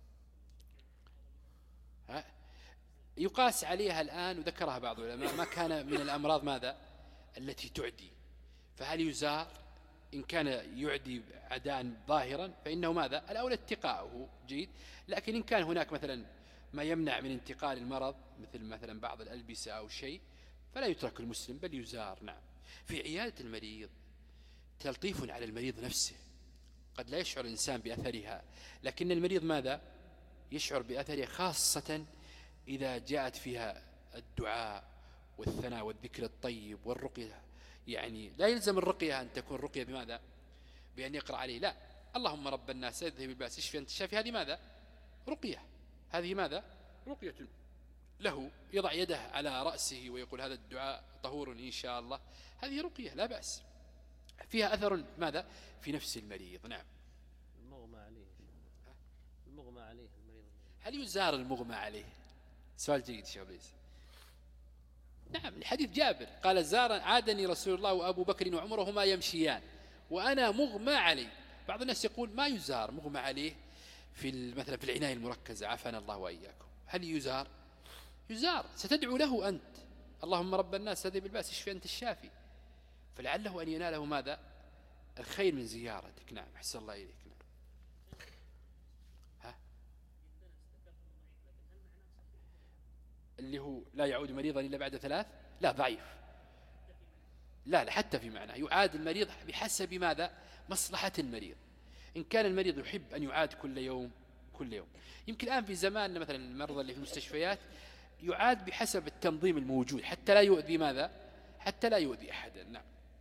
ها يقاس عليها الآن وذكرها بعض العلماء ما كان من الأمراض ماذا التي تعدي، فهل يزار؟ إن كان يعدي عداء ظاهرا فإنه ماذا الأولى اتقاؤه. جيد. لكن إن كان هناك مثلا ما يمنع من انتقال المرض مثل مثلا بعض الألبسة أو شيء فلا يترك المسلم بل يزار. نعم. في عيادة المريض تلطيف على المريض نفسه، قد لا يشعر الإنسان بأثرها، لكن المريض ماذا يشعر بأثرها، خاصة إذا جاءت فيها الدعاء والثناء والذكر الطيب والرقية. يعني لا يلزم الرقية أن تكون رقية بماذا بأن يقرأ عليه، لا، اللهم رب الناس اذهب الباس اشفي أنت الشافي، هذه ماذا رقية، هذه ماذا رقية له، يضع يده على رأسه ويقول هذا الدعاء طهور إن شاء الله، هذه رقية لا بأس، فيها أثر ماذا في نفس المريض. نعم. المغمى عليه المغمى عليه المريض هل يزار المغمى عليه؟ سؤال جيد شيخ ليس. نعم. الحديث جابر قال زار عادني رسول الله وأبو بكر وعمر وهما يمشيان وأنا مغمى عليه. بعض الناس يقول ما يزار مغمى عليه في مثلا في العناية المركزة، عافانا الله وإياكم، هل يزار؟ يزار، ستدعو له أنت، اللهم رب الناس هذه بالباس اشفي أنت الشافي، فلعله أن يناله ماذا؟ الخير من زيارتك. نعم، أحسن الله إليك. نعم. ها؟ اللي هو لا يعود مريضا إلا بعد ثلاث، لا ضعيف، لا لا حتى في معنى يعاد المريض بحسب ماذا؟ مصلحة المريض. إن كان المريض يحب أن يعاد كل يوم كل يوم، يمكن الآن في زماننا مثلا المرضى اللي في المستشفيات يعاد بحسب التنظيم الموجود حتى لا يؤذي ماذا؟ حتى لا يؤذي أحدا. نعم.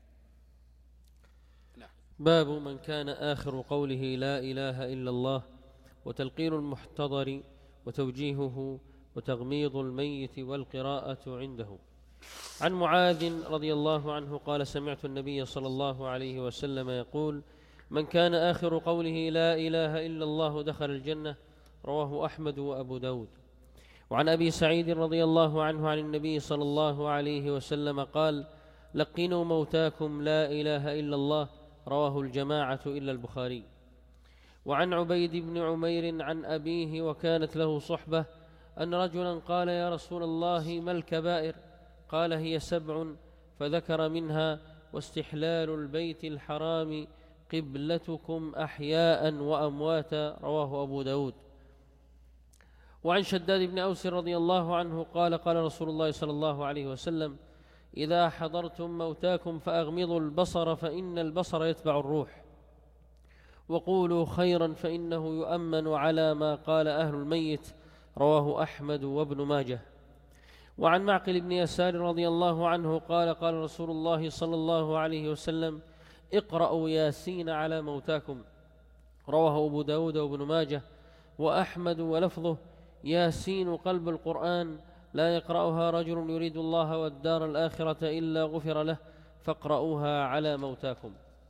نعم. باب من كان آخر قوله لا إله إلا الله وتلقين المحتضر وتوجيهه وتغميض الميت والقراءة عنده. عن معاذ رضي الله عنه قال سمعت النبي صلى الله عليه وسلم يقول من كان آخر قوله لا إله إلا الله دخل الجنة، رواه أحمد وأبو داود. وعن أبي سعيد رضي الله عنه عن النبي صلى الله عليه وسلم قال لقنوا موتاكم لا إله إلا الله، رواه الجماعة إلا البخاري. وعن عبيد بن عمير عن أبيه وكانت له صحبة أن رجلا قال يا رسول الله ما الكبائر؟ قال هي سبع، فذكر منها واستحلال البيت الحرام قبلتكم أحياء وأمواتا، رواه أبو داود. وعن شداد بن أوس رضي الله عنه قال قال رسول الله صلى الله عليه وسلم إذا حضرتم موتاكم فأغمضوا البصر فإن البصر يتبع الروح، وقولوا خيرا فإنه يؤمن على ما قال أهل الميت، رواه أحمد وابن ماجه. وعن معقل بن يسار رضي الله عنه قال قال رسول الله صلى الله عليه وسلم اقرأوا ياسين على موتاكم، رواه أبو داود وابن ماجه وأحمد ولفظه ياسين قلب القرآن، لا يقرأها رجل يريد الله والدار الآخرة إلا غفر له، فاقرأوها على موتاكم.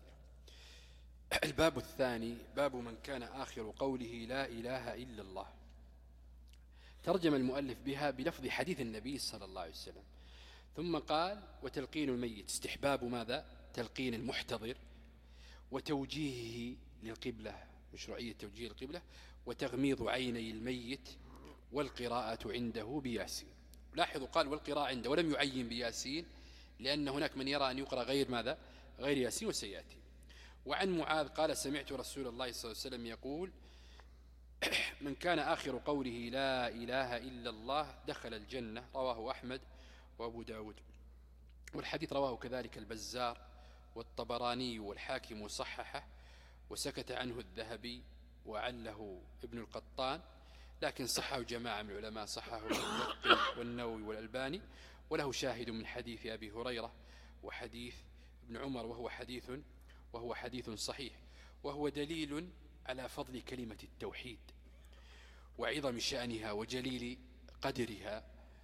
الباب الثاني باب من كان آخر قوله لا إله إلا الله. ترجم المؤلف بها بلفظ حديث النبي صلى الله عليه وسلم، ثم قال وتلقين الميت، استحباب ماذا؟ تلقين المحتضر، وتوجيهه للقبلة، مشروعية توجيه القبلة، وتغميض عيني الميت، والقراءة عنده بياسين. لاحظوا قال والقراءة عنده ولم يعين بياسين، لأن هناك من يرى أن يقرأ غير ماذا؟ غير ياسين، وسيأتي. وعن معاذ قال سمعت رسول الله صلى الله عليه وسلم يقول من كان آخر قوله لا إله إلا الله دخل الجنة، رواه أحمد وأبو داود. والحديث رواه كذلك البزار والطبراني والحاكم وصححه، وسكت عنه الذهبي وعله ابن القطان، لكن صحه جماعة من العلماء، صحه الملقن والنووي والألباني، وله شاهد من حديث أبي هريرة وحديث ابن عمر، وهو حديث وهو حديث صحيح، وهو دليل على فضل كلمة التوحيد وعظم شأنها وجليل قدرها.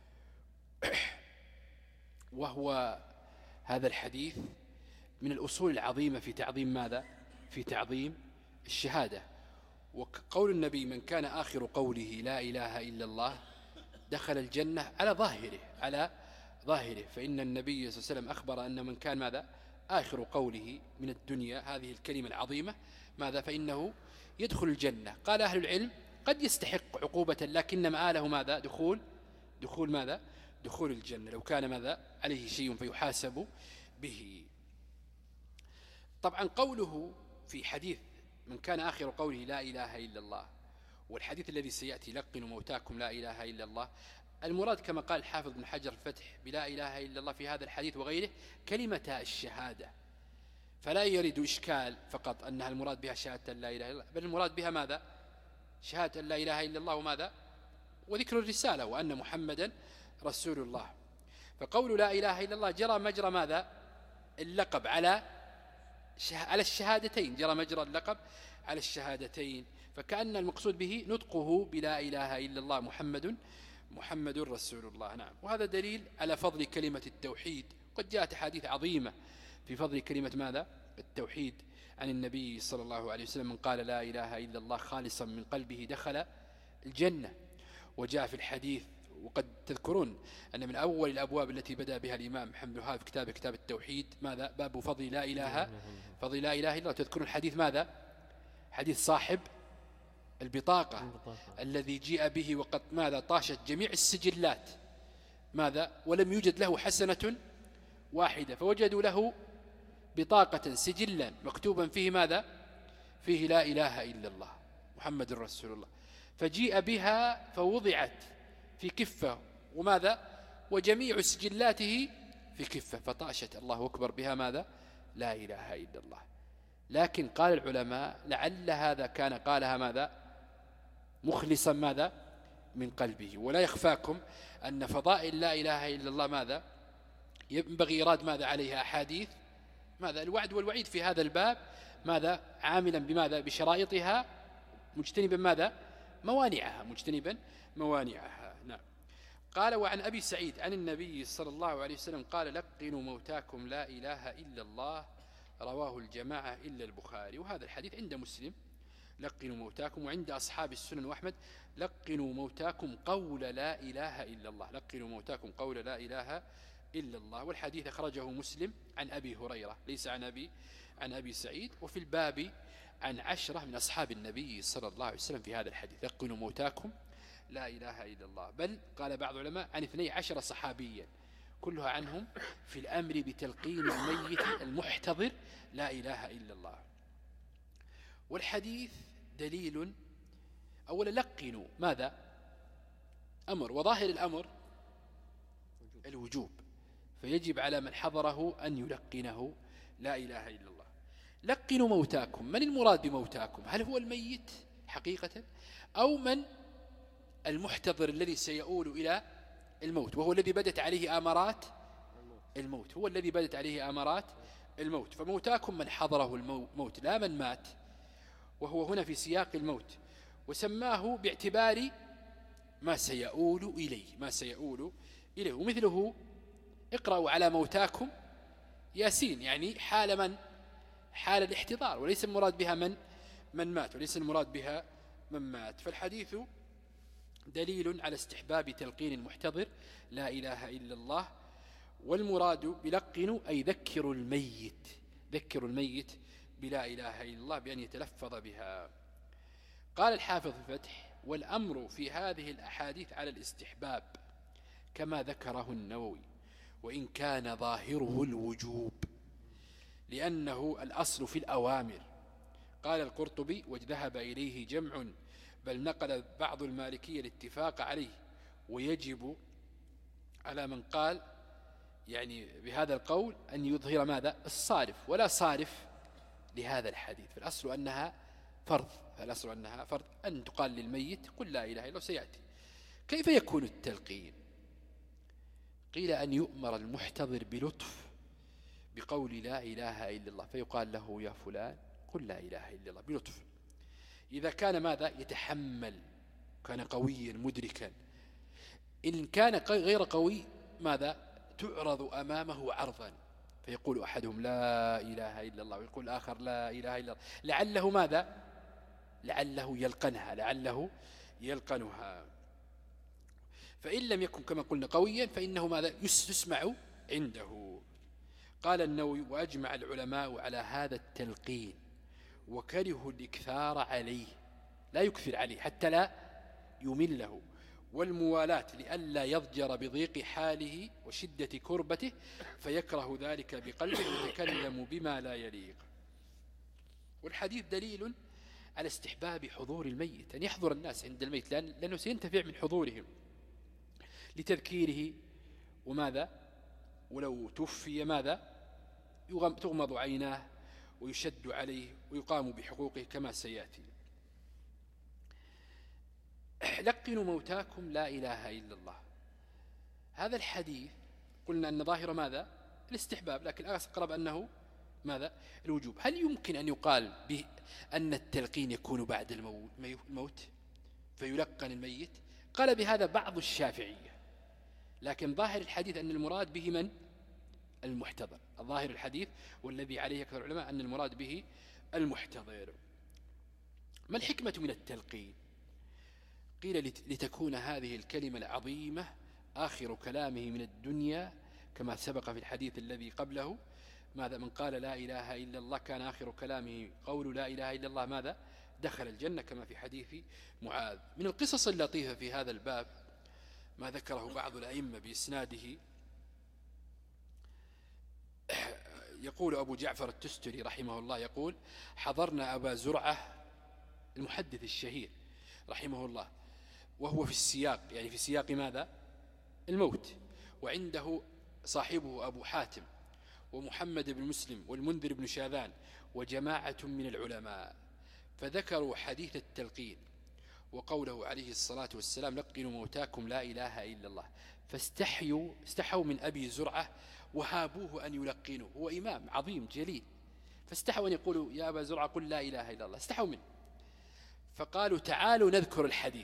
وهو هذا الحديث من الأصول العظيمة في تعظيم ماذا؟ في تعظيم الشهادة. وقول النبي من كان آخر قوله لا إله إلا الله دخل الجنة على ظاهره على ظاهره فإن النبي صلى الله عليه وسلم أخبر أن من كان ماذا؟ آخر قوله من الدنيا هذه الكلمة العظيمة ماذا؟ فإنه يدخل الجنة. قال أهل العلم قد يستحق عقوبة، لكن مآله ماذا؟ دخول دخول ماذا؟ دخول الجنة، لو كان ماذا؟ عليه شيء فيحاسب به. طبعا قوله في حديث من كان آخر قوله لا إله إلا الله، والحديث الذي سيأتي لقنوا موتاكم لا إله إلا الله، المراد كما قال الحافظ بن حجر الفتح بلا إله إلا الله في هذا الحديث وغيره كلمة الشهادة، فلا يرد إشكال فقط أنها المراد بها شهادة لا إله إلا الله، بل المراد بها ماذا؟ شهادة لا إله إلا الله وماذا؟ وذكر الرسالة وأن محمدا رسول الله. فقول لا إله إلا الله جرى مجرى ماذا؟ اللقب على على الشهادتين، جرى مجرى اللقب على الشهادتين، فكأن المقصود به نطقه بلا إله إلا الله محمد محمد رسول الله. نعم. وهذا دليل على فضل كلمة التوحيد. قد جاءت حديث عظيمة في فضل كلمة ماذا؟ التوحيد عن النبي صلى الله عليه وسلم من قال لا إله إلا الله خالصا من قلبه دخل الجنة. وجاء في الحديث، وقد تذكرون أن من أول الأبواب التي بدأ بها الإمام محمد وهاب في كتاب كتاب التوحيد ماذا؟ باب فضل لا إله فضل لا إله إلا الله. تذكرون الحديث ماذا؟ حديث صاحب البطاقة البطاقة. الذي جيء به وقد ماذا طاشت جميع السجلات ماذا ولم يوجد له حسنة واحدة، فوجدوا له بطاقة سجلا مكتوبا فيه ماذا فيه لا إله إلا الله محمد رسول الله، فجيء بها فوضعت في كفة وماذا وجميع سجلاته في كفة، فطاشت الله أكبر بها ماذا لا إله إلا الله. لكن قال العلماء لعل هذا كان قالها ماذا مخلصا ماذا من قلبه. ولا يخفاكم أن فضائل لا إله إلا الله ماذا ينبغي إيراد ماذا عليها أحاديث ماذا الوعد والوعيد في هذا الباب ماذا عاملا بماذا بشرائطها مجتنبا ماذا موانعها مجتنبا موانعها. نعم. قال وعن أبي سعيد عن النبي صلى الله عليه وسلم قال لقنوا موتاكم لا إله إلا الله رواه الجماعة إلا البخاري. وهذا الحديث عند مسلم لقنوا موتاكم، وعند أصحاب السنن وأحمد لقنوا موتاكم قول لا إله إلا الله لقنوا موتاكم قول لا إله إلا الله. والحديث أخرجه مسلم عن أبي هريرة ليس عن أبي عن أبي سعيد. وفي الباب عن عشرة من أصحاب النبي صلى الله عليه وسلم في هذا الحديث لقنوا موتاكم لا إله إلا الله، بل قال بعض العلماء عن اثني عشر صحابيا كلها عنهم في الأمر بتلقين الميت المحتضر لا إله إلا الله. والحديث دليل أولا لقنوا ماذا أمر، وظاهر الأمر الوجوب، فيجب على من حضره أن يلقنه لا إله إلا الله. لقنوا موتاكم، من المراد بموتاكم؟ هل هو الميت حقيقة أو من المحتضر الذي سيؤول إلى الموت وهو الذي بدت عليه آمارات الموت هو الذي بدت عليه آمارات الموت. فموتاكم من حضره الموت لا من مات، وهو هنا في سياق الموت، وسماه باعتبار ما سيؤول إليه ما سيؤول إليه. ومثله اقرأوا على موتاكم ياسين، يعني حال من حال الاحتضار، وليس المراد بها من من مات وليس المراد بها من مات. فالحديث دليل على استحباب تلقين المحتضر لا إله إلا الله. والمراد بلقنوا أي ذكروا الميت ذكروا الميت بلا إله إلا الله بأن يتلفظ بها. قال الحافظ في الفتح والأمر في هذه الأحاديث على الاستحباب كما ذكره النووي، وإن كان ظاهره الوجوب لأنه الأصل في الأوامر. قال القرطبي وذهب إليه جمع، بل نقل بعض المالكية الاتفاق عليه، ويجب على من قال يعني بهذا القول أن يظهر ماذا الصارف، ولا صارف لهذا الحديث، فالأصل أنها فرض فالأصل أنها فرض أن تقال للميت قل لا إله إلا الله سيأتي. كيف يكون التلقين؟ قيل أن يؤمر المحتضر بلطف بقول لا إله إلا الله، فيقال له يا فلان قل لا إله إلا الله بلطف. إذا كان ماذا يتحمل كان قويا مدركا. إن كان غير قوي ماذا تعرض أمامه عرضا، فيقول أحدهم لا إله إلا الله ويقول آخر لا إله إلا الله، لعله ماذا لعله يلقنها لعله يلقنها. فإن لم يكن كما قلنا قويا فإنه ماذا يسمع عنده. قال النووي وأجمع العلماء على هذا التلقين وكرهوا الإكثار عليه، لا يكثر عليه حتى لا يمله، والموالاة لئلا يضجر بضيق حاله وشدة كربته فيكره ذلك بقلبه ويتكلم بما لا يليق. والحديث دليل على استحباب حضور الميت، أن يحضر الناس عند الميت لأن لأنه سينتفع من حضورهم لتذكيره، وماذا ولو توفي ماذا تغمض عيناه ويشد عليه ويقام بحقوقه كما سيأتي. لقنوا موتاكم لا إله إلا الله، هذا الحديث قلنا أن ظاهر ماذا الاستحباب، لكن أقرب أنه ماذا الوجوب. هل يمكن أن يقال بأن التلقين يكون بعد الموت فيلقن الميت؟ قال بهذا بعض الشافعية، لكن ظاهر الحديث أن المراد به من المحتضر. الظاهر الحديث والذي عليه أكثر العلماء أن المراد به المحتضر. ما الحكمة من التلقين؟ قيل لتكون هذه الكلمة العظيمة آخر كلامه من الدنيا، كما سبق في الحديث الذي ماذا من قال لا إله إلا الله كان آخر كلامه قول لا إله إلا الله ماذا دخل الجنة كما في حديث معاذ. من القصص اللطيفة في هذا الباب ما ذكره بعض الأئمة بإسناده. يقول أبو جعفر التستري رحمه الله يقول: حضرنا أبا زرعة المحدث الشهير رحمه الله وهو في السياق، يعني في سياق ماذا؟ الموت، وعنده صاحبه أبو حاتم ومحمد بن مسلم والمنذر بن شاذان وجماعة من العلماء، فذكروا حديث التلقين وقوله عليه الصلاة والسلام: لقنوا موتاكم لا إله إلا الله، فاستحيوا استحوا من أبي زرعة وهابوه أن يلقنوا، هو إمام عظيم جليل، فاستحوا أن يقولوا يا أبا زرعة قل لا إله إلا الله، استحوا منه، فقالوا تعالوا نذكر الحديث.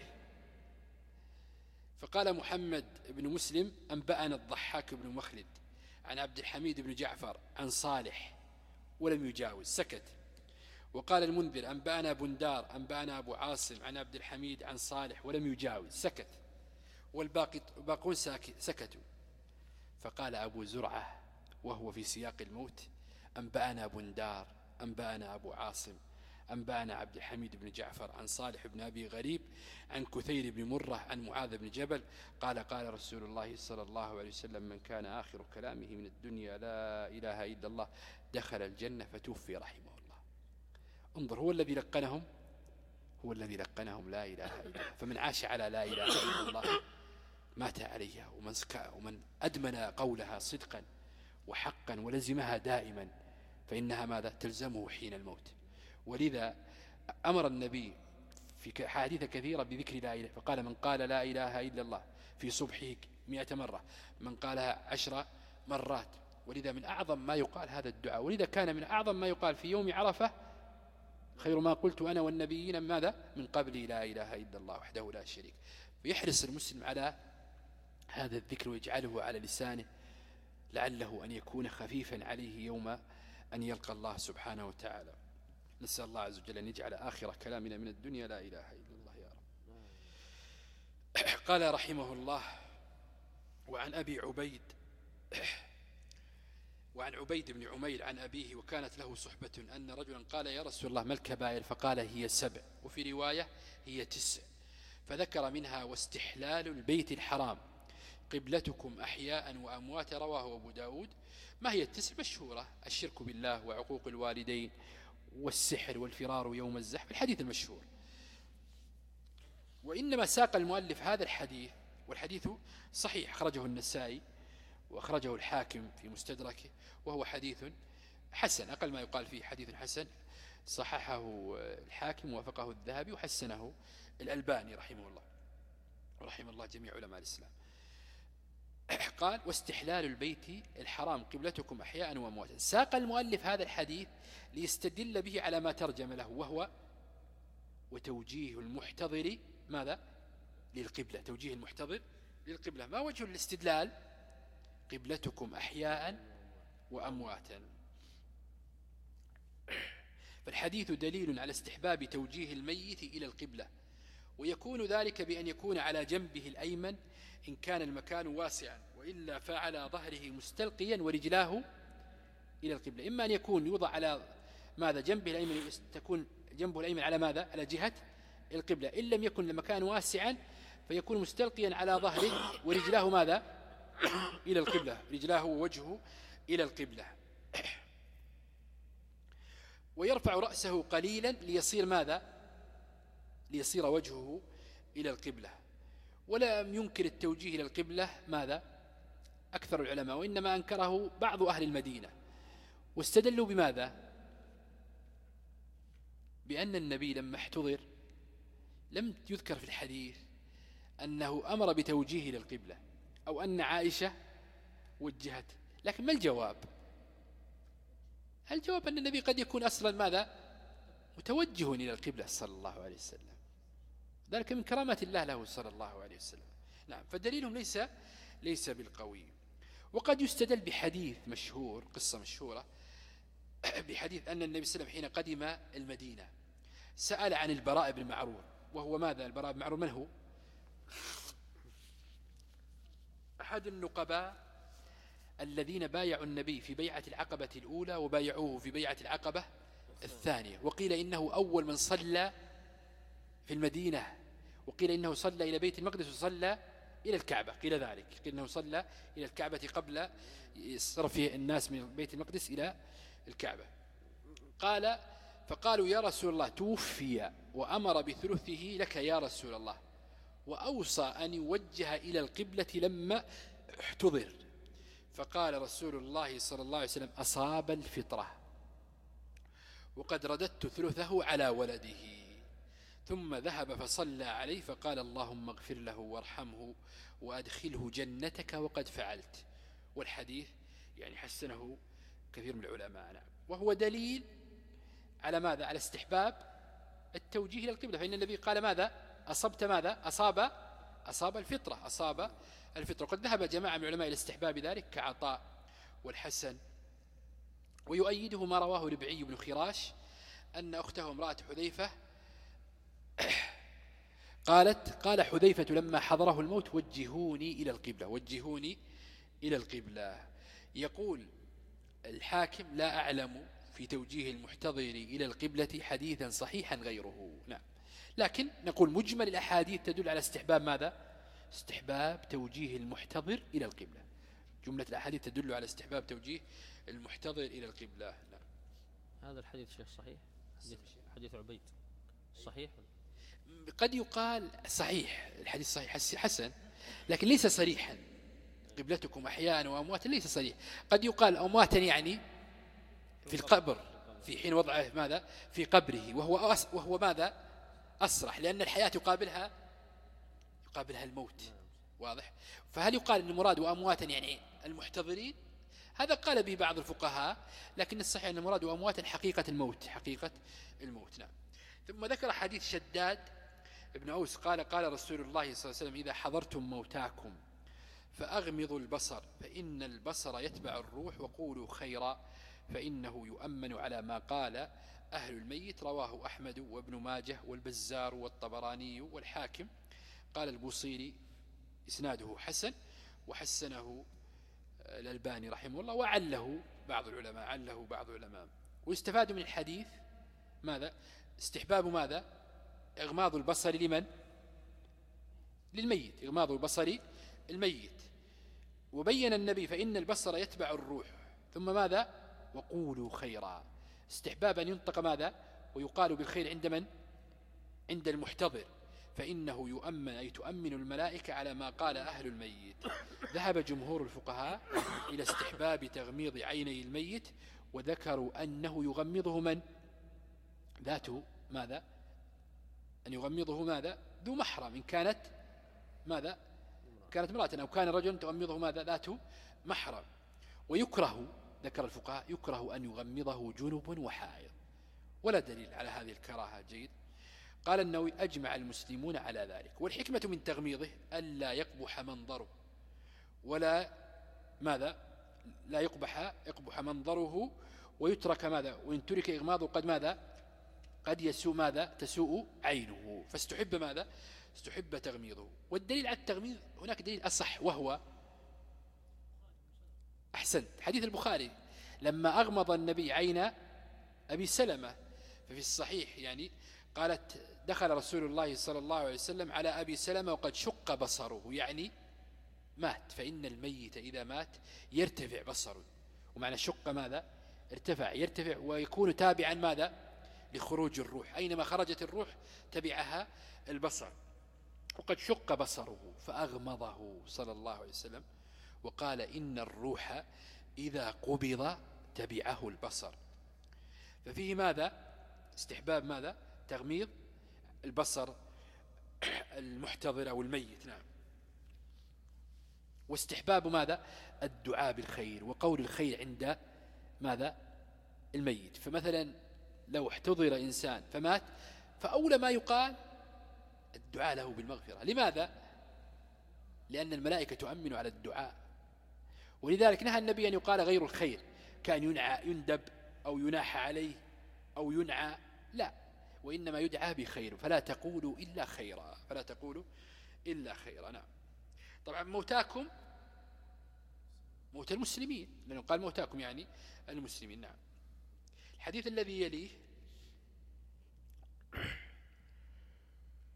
فقال محمد بن مسلم: أنبأنا الضحاك بن مخلد عن عبد الحميد بن جعفر عن صالح، ولم يجاوز، سكت. وقال المنذر: أنبأنا بندار أنبأنا أبو عاصم عن عبد الحميد عن صالح، ولم يجاوز، سكت. والباقون سكتوا. فقال أبو زرعة وهو في سياق الموت: أنبأنا بندار أنبأنا أبو عاصم أنبأنا عبد الحميد بن جعفر عن صالح بن أبي غريب عن كثير بن مرة عن معاذ بن جبل قال: قال رسول الله صلى الله عليه وسلم: من كان آخر كلامه من الدنيا لا إله إلا الله دخل الجنة، فتوفي رحمه الله. انظر، هو الذي لقنهم هو الذي لقنهم لا إله إلا الله. فمن عاش على لا إله إلا الله مات عليها، ومن, ومن أدمن قولها صدقا وحقا ولزمها دائما فإنها ماذا؟ تلزمه حين الموت. ولذا أمر النبي في حديث كثيرة بذكر لا إله، فقال: من قال لا إله إلا الله في صبحه مئة مرة، من قالها عشر مرات. ولذا من أعظم ما يقال هذا الدعاء، ولذا كان من أعظم ما يقال في يوم عرفة: خير ما قلت أنا والنبيين ماذا؟ من قبل لا إله إلا الله وحده لا شريك. فيحرص المسلم على هذا الذكر ويجعله على لسانه لعله أن يكون خفيفا عليه يوم أن يلقى الله سبحانه وتعالى. نسأل الله عز وجل أن يجعل آخر كلامنا من الدنيا لا إله إلا الله يا رب. قال رحمه الله: وعن أبي عبيد وعن عبيد بن عمير عن أبيه وكانت له صحبة أن رجلا قال: يا رسول الله ما الكبائر؟ فقال: هي سبع، وفي رواية هي تسع، فذكر منها: واستحلال البيت الحرام، قبلتكم أحياء وأموات، رواه أبو داود. ما هي التسع؟ مشهورة: الشرك بالله وعقوق الوالدين والسحر والفرار يوم الزحف، الحديث المشهور. وإنما ساق المؤلف هذا الحديث، والحديث صحيح، أخرجه النسائي وأخرجه الحاكم في مستدركه، وهو حديث حسن، أقل ما يقال فيه حديث حسن، صححه الحاكم ووافقه الذهبي وحسنه الألباني رحمه الله ورحمه الله جميع علماء الإسلام. قال: واستحلال البيت الحرام قبلتكم أحياء وأمواتا. ساق المؤلف هذا الحديث ليستدل به على ما ترجم له، وهو وتوجيه المحتضر ماذا؟ للقبلة، توجيه المحتضر للقبلة. ما وجه الاستدلال؟ قبلتكم أحياء وأمواتا. فالحديث دليل على استحباب توجيه الميت إلى القبلة، ويكون ذلك بأن يكون على جنبه الأيمن إن كان المكان واسعا، وإلا فعلى ظهره مستلقيا ورجلاه إلى القبلة. إما أن يكون يوضع على ماذا؟ جنبه الأيمن، تكون جنبه الأيمن على ماذا؟ على جهة القبلة. إن لم يكن المكان واسعا فيكون مستلقيا على ظهره ورجلاه ماذا؟ إلى القبلة، رجلاه ووجهه إلى القبلة. ويرفع رأسه قليلا ليصير ماذا؟ ليصير وجهه إلى القبلة. ولم ينكر التوجيه إلى القبلة ماذا؟ أكثر العلماء، وإنما أنكره بعض أهل المدينة، واستدلوا بماذا؟ بأن النبي لما احتضر لم يذكر في الحديث أنه أمر بتوجيه إلى القبلة أو أن عائشة وجهت. لكن ما الجواب؟ الجواب أن النبي قد يكون أصلا ماذا؟ متوجه إلى القبلة صلى الله عليه وسلم، ذلك من كرامة الله له صلى الله عليه وسلم. نعم، فدليلهم ليس ليس بالقوي. وقد يستدل بحديث مشهور، قصة مشهورة، بحديث أن النبي صلى الله عليه وسلم حين قدم المدينة سأل عن البراء بن معرور، وهو ماذا؟ البراء بن معرور من هو؟ أحد النقباء الذين بايعوا النبي في بيعة العقبة الأولى وبايعوه في بيعة العقبة الثانية، وقيل إنه أول من صلى في المدينة، وقيل إنه صلى إلى بيت المقدس وصلى إلى الكعبة، قيل ذلك، قيل إنه صلى إلى الكعبة قبل صرف الناس من بيت المقدس إلى الكعبة. قال فقالوا يا رسول الله توفي وأمر بثلثه لك يا رسول الله، وأوصى أن يوجه إلى القبلة لما احتضر. فقال رسول الله صلى الله عليه وسلم أصاب الفطرة وقد رددت ثلثه على ولده. ثم ذهب فصلى عليه فقال اللهم اغفر له وارحمه وأدخله جنتك وقد فعلت. والحديث يعني حسنه كثير من العلماء، نعم. وهو دليل على ماذا؟ على استحباب التوجيه إلى القبلة، فإن النبي قال ماذا؟ أصبت ماذا؟ أصاب أصاب الفطرة، أصاب الفطرة. قد ذهب جماعة من العلماء إلى استحباب ذلك كعطاء والحسن. ويؤيده ما رواه ربعي بن خراش أن أخته امرأة حذيفة قالت قال حذيفة لما حضره الموت وجهوني إلى القبلة، وجهوني إلى القبلة. يقول الحاكم لا أعلم في توجيه المحتضر إلى القبلة حديثا صحيحا غيره، نعم. لكن نقول مجمل الأحاديث تدل على استحباب ماذا؟ استحباب توجيه المحتضر إلى القبلة. جملة الأحاديث تدل على استحباب توجيه المحتضر إلى القبلة، نعم. هذا الحديث شيخ صحيح؟ حديث عبيد صحيح؟ قد يقال صحيح، الحديث صحيح حسن، لكن ليس صريحا. قبلتكم أحيانا وأمواتا ليس صريح. قد يقال أمواتا يعني في القبر في حين وضعه ماذا في قبره، وهو وهو ماذا أصرح، لأن الحياة يقابلها يقابلها الموت، واضح. فهل يقال أن المراد وأمواتا يعني المحتضرين؟ هذا قال به بعض الفقهاء، لكن الصحيح أن المراد وأمواتا حقيقة الموت، حقيقة الموت، نعم. ثم ذكر حديث شداد ابن أوس قال قال رسول الله صلى الله عليه وسلم إذا حضرتم موتاكم فأغمضوا البصر فإن البصر يتبع الروح وقولوا خيرا فإنه يؤمن على ما قال أهل الميت. رواه أحمد وابن ماجه والبزار والطبراني والحاكم. قال البوصيري إسناده حسن، وحسنه الألباني رحمه الله، وعله بعض العلماء عله بعض العلماء. ويستفاد من الحديث ماذا؟ استحباب ماذا؟ إغماض البصر لمن؟ للميت، إغماض البصر الميت. وبين النبي فإن البصر يتبع الروح، ثم ماذا؟ وقولوا خيرا. استحباب أن ينطق ماذا؟ ويقال بالخير عند من؟ عند المحتضر، فإنه يؤمن أي تؤمن الملائكة على ما قال أهل الميت. ذهب جمهور الفقهاء إلى استحباب تغميض عيني الميت، وذكروا أنه يغمضه من؟ ذاته ماذا؟ أن يغمضه ماذا؟ ذو محرم، إن كانت ماذا؟ كانت امرأة أو كان رجل تغمضه ماذا؟ ذاته محرم. ويكره، ذكر الفقهاء، يكره أن يغمضه جنب وحائض، ولا دليل على هذه الكراهة. جيد. قال النووي أجمع المسلمون على ذلك. والحكمة من تغميضه ألا يقبح منظره، ولا ماذا؟ لا يقبح يقبح منظره، ويترك ماذا؟ وإن ترك إغماضه قد ماذا؟ قد يسوء ماذا؟ تسوء عينه، فاستحب ماذا؟ استحب تغميضه. والدليل على التغميض هناك دليل أصح، وهو أحسنت حديث البخاري لما أغمض النبي عين أبي سلمة، ففي الصحيح يعني قالت دخل رسول الله صلى الله عليه وسلم على أبي سلمة وقد شق بصره، يعني مات، فإن الميت إذا مات يرتفع بصره، ومعنى شق ماذا؟ ارتفع، يرتفع ويكون تابعا ماذا؟ لخروج الروح، أينما خرجت الروح تبعها البصر. وقد شق بصره فأغمضه صلى الله عليه وسلم وقال إن الروح إذا قبض تبعه البصر. ففيه ماذا؟ استحباب ماذا؟ تغميض البصر المحتضر أو الميت، نعم. واستحباب ماذا؟ الدعاء بالخير وقول الخير عند ماذا؟ الميت. فمثلا لو احتضر إنسان فمات، فأولى ما يقال الدعاء له بالمغفرة. لماذا؟ لأن الملائكة تؤمن على الدعاء، ولذلك نهى النبي أن يقال غير الخير، كان ينعى يندب أو يناح عليه أو ينعى، لا، وإنما يدعى بخير، فلا تقولوا إلا خيرا، فلا تقولوا إلا خيرا، نعم. طبعا موتاكم موت المسلمين، لأنه قال موتاكم يعني المسلمين، نعم. الحديث الذي يليه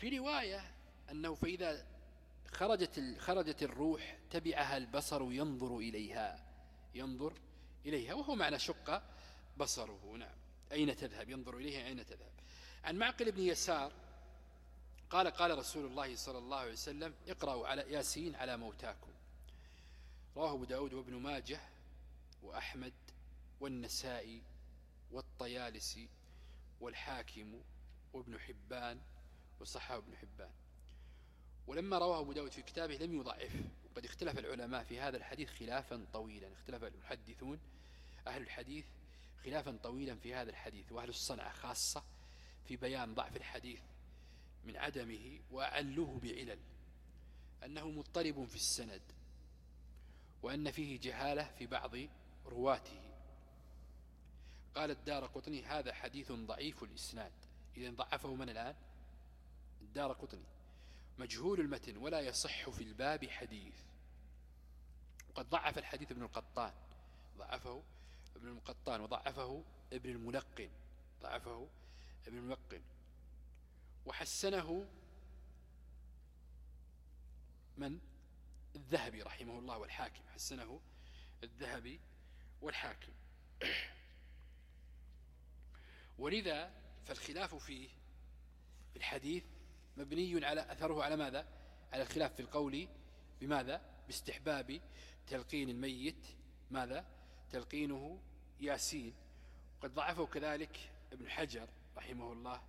في رواية أنه فإذا خرجت خرجت الروح تبعها البصر ينظر إليها ينظر إليها وهو معنى شق بصره. نعم. أين تذهب؟ ينظر إليها أين تذهب. عن معقل بن يسار قال قال رسول الله صلى الله عليه وسلم اقرأوا على ياسين على موتاكم. رواه أبو داود وابن ماجه وأحمد والنسائي والطيالسي والحاكم وابن حبان وصححه ابن حبان. ولما رواه أبو داود في كتابه لم يضعف، وقد اختلف العلماء في هذا الحديث خلافا طويلا، اختلف المحدثون أهل الحديث خلافا طويلا في هذا الحديث، وأهل الصنعة خاصة في بيان ضعف الحديث من عدمه، وأعلوه بعلل أنه مضطرب في السند، وأن فيه جهالة في بعض رواته. قال الدارقطني هذا حديث ضعيف الإسناد. إذن ضعفه من الآن؟ الدارقطني. مجهول المتن ولا يصح في الباب حديث. وقد ضعف الحديث ابن القطان، ضعفه ابن القطان وضعفه ابن الملقن ضعفه ابن الملقن وحسنه من؟ الذهبي رحمه الله والحاكم، حسنه الذهبي والحاكم. ولذا فالخلاف فيه في الحديث مبني على أثره على ماذا؟ على الخلاف في القول بماذا؟ باستحباب تلقين الميت ماذا؟ تلقينه ياسين. وقد ضعفه كذلك ابن حجر رحمه الله،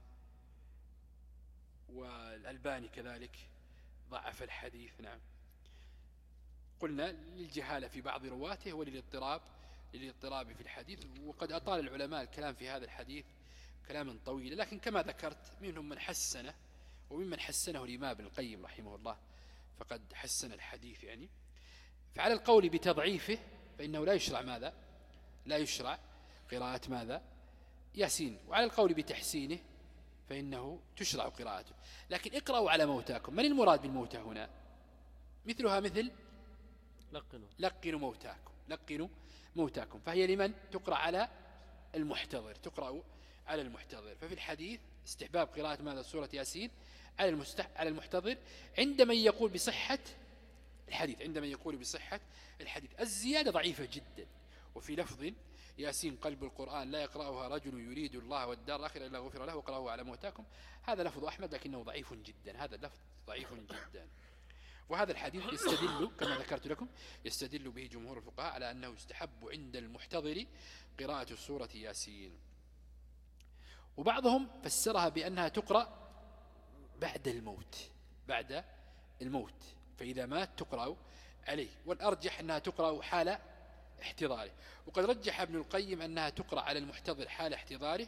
والألباني كذلك ضعف الحديث. نعم. قلنا للجهالة في بعض رواته وللاضطراب للاضطراب في الحديث. وقد أطال العلماء الكلام في هذا الحديث كلاما طويلا، لكن كما ذكرت منهم من حسنه، وممن حسنه الإمام ابن القيم رحمه الله فقد حسن الحديث يعني. فعلى القول بتضعيفه فإنه لا يشرع ماذا؟ لا يشرع قراءة ماذا؟ ياسين. وعلى القول بتحسينه فإنه تشرع قراءته. لكن اقرأوا على موتاكم، من المراد بالموتى هنا؟ مثلها مثل لقنوا لقنوا موتاكم لقنوا موتاكم فهي لمن؟ تقرأ على المحتضر تقرأ على المحتضر. ففي الحديث استحباب قراءة ماذا؟ سورة ياسين على المستح على المحتضر عند من يقول بصحة الحديث عند من يقول بصحة الحديث. الزيادة ضعيفة جدا. وفي لفظ ياسين قلب القرآن لا يقرأها رجل يريد الله والدار الآخرة إلا غفر له وقرأه على موتاكم، هذا لفظ أحمد لكنه ضعيف جدا. هذا اللفظ ضعيف جدا. وهذا الحديث يستدل كما ذكرت لكم يستدل به جمهور الفقهاء على أنه يستحب عند المحتضر قراءة سورة ياسين. وبعضهم فسرها بأنها تقرأ بعد الموت بعد الموت فإذا مات تقرأ عليه، والأرجح أنها تقرأ حال احتضاره. وقد رجح ابن القيم أنها تقرأ على المحتضر حال احتضاره،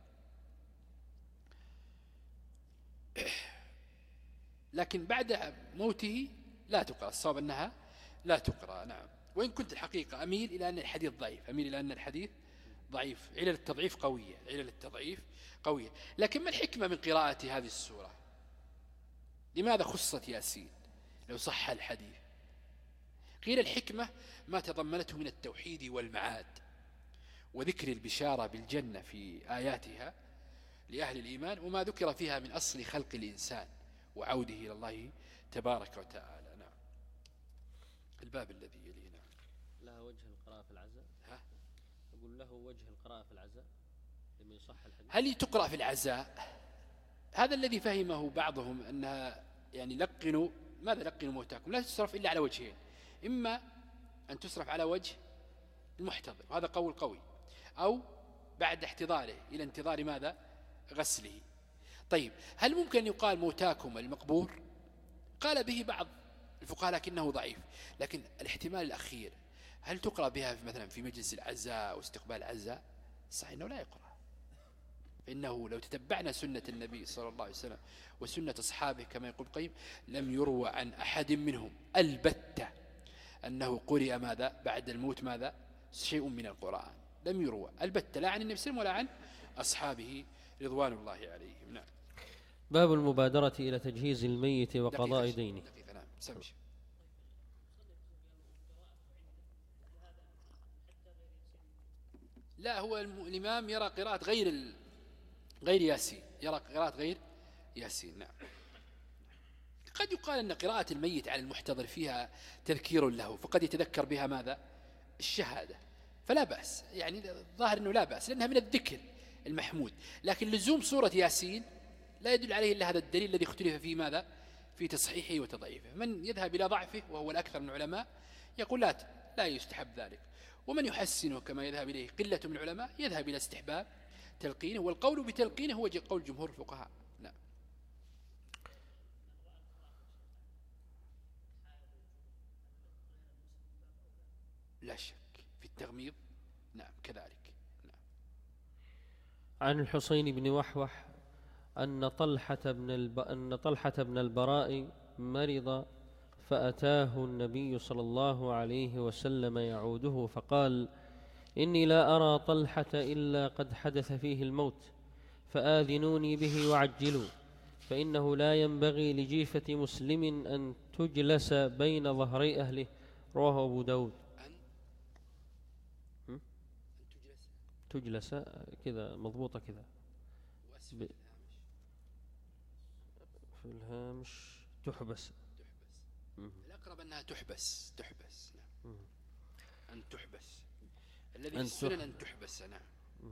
لكن بعد موته لا تقرأ. الصواب أنها لا تقرأ. نعم. وإن كنت الحقيقة أميل إلى أن الحديث ضعيف أميل إلى أن الحديث ضعيف علل التضعيف قوية علل التضعيف قوية. لكن ما الحكمة من قراءة هذه السورة؟ لماذا خصت ياسين لو صح الحديث؟ قيل الحكمة ما تضمنته من التوحيد والمعاد وذكر البشارة بالجنة في آياتها لأهل الإيمان، وما ذكر فيها من أصل خلق الإنسان وعوده إلى الله تبارك وتعالى. نعم. الباب الذي يلينا لها وجه القراءة في العزاء. ها؟ أقول له وجه القراءة في العزاء لما يصح الحديث. هل تقرأ في العزاء؟ هذا الذي فهمه بعضهم أنها يعني لقنوا ماذا؟ لقنوا موتاكم لا تصرف إلا على وجهين، إما أن تصرف على وجه المحتضر وهذا قول قوي، أو بعد احتضاره إلى انتظار ماذا؟ غسله. طيب هل ممكن يقال موتاكم المقبور؟ قال به بعض الفقهاء لكنه ضعيف. لكن الاحتمال الأخير هل تقرأ بها في مثلا في مجلس العزاء واستقبال العزاء؟ صحيح أنه لا يقرأ، فإنه لو تتبعنا سنة النبي صلى الله عليه وسلم وسنة أصحابه كما يقول قيم لم يروى عن أحد منهم البتة أنه قرئ ماذا؟ بعد الموت ماذا؟ شيء من القرآن لم يروى البتة، لا عن النبي صلى الله عليه وسلم ولا عن أصحابه رضوان الله عليهم. نعم. باب المبادرة إلى تجهيز الميت وقضاء دقيقة دينه. دقيقة. نعم. سمشي. لا، هو الإمام يرى قراءة غير ال... غير ياسين، يرى قراءة غير ياسين. نعم. قد يقال أن قراءة الميت على المحتضر فيها تذكير له، فقد يتذكر بها ماذا؟ الشهادة، فلا بأس، يعني ظاهر أنه لا بأس لأنها من الذكر المحمود. لكن لزوم سورة ياسين لا يدل عليه إلا هذا الدليل الذي اختلف فيه ماذا؟ في تصحيحه وتضعيفه. من يذهب إلى ضعفه وهو الأكثر من العلماء يقول لا لا يستحب ذلك، ومن يحسنه كما يذهب إليه قلة من العلماء يذهب إلى استحباب تلقينه، والقول بتلقينه هو قول جمهور الفقهاء. نعم. لا شك في التغميض، نعم كذلك. نعم. عن الحسين بن وحوح أن طلحة بن الب... أن طلحة بن البراء مرض فأتاه النبي صلى الله عليه وسلم يعوده فقال: إني لا أرى طلحة إلا قد حدث فيه الموت، فآذنوني به وعجلوا، فإنه لا ينبغي لجيفة مسلم أن تجلس بين ظهري أهله. رواه أبو داود. أن تجلس كذا مضبوطة كذا ب... في الهامش تحبس. تحبس. الأقرب أنها تحبس. تحبس. نعم. أن تحبس. الذي في السنن أن تحبس. نعم.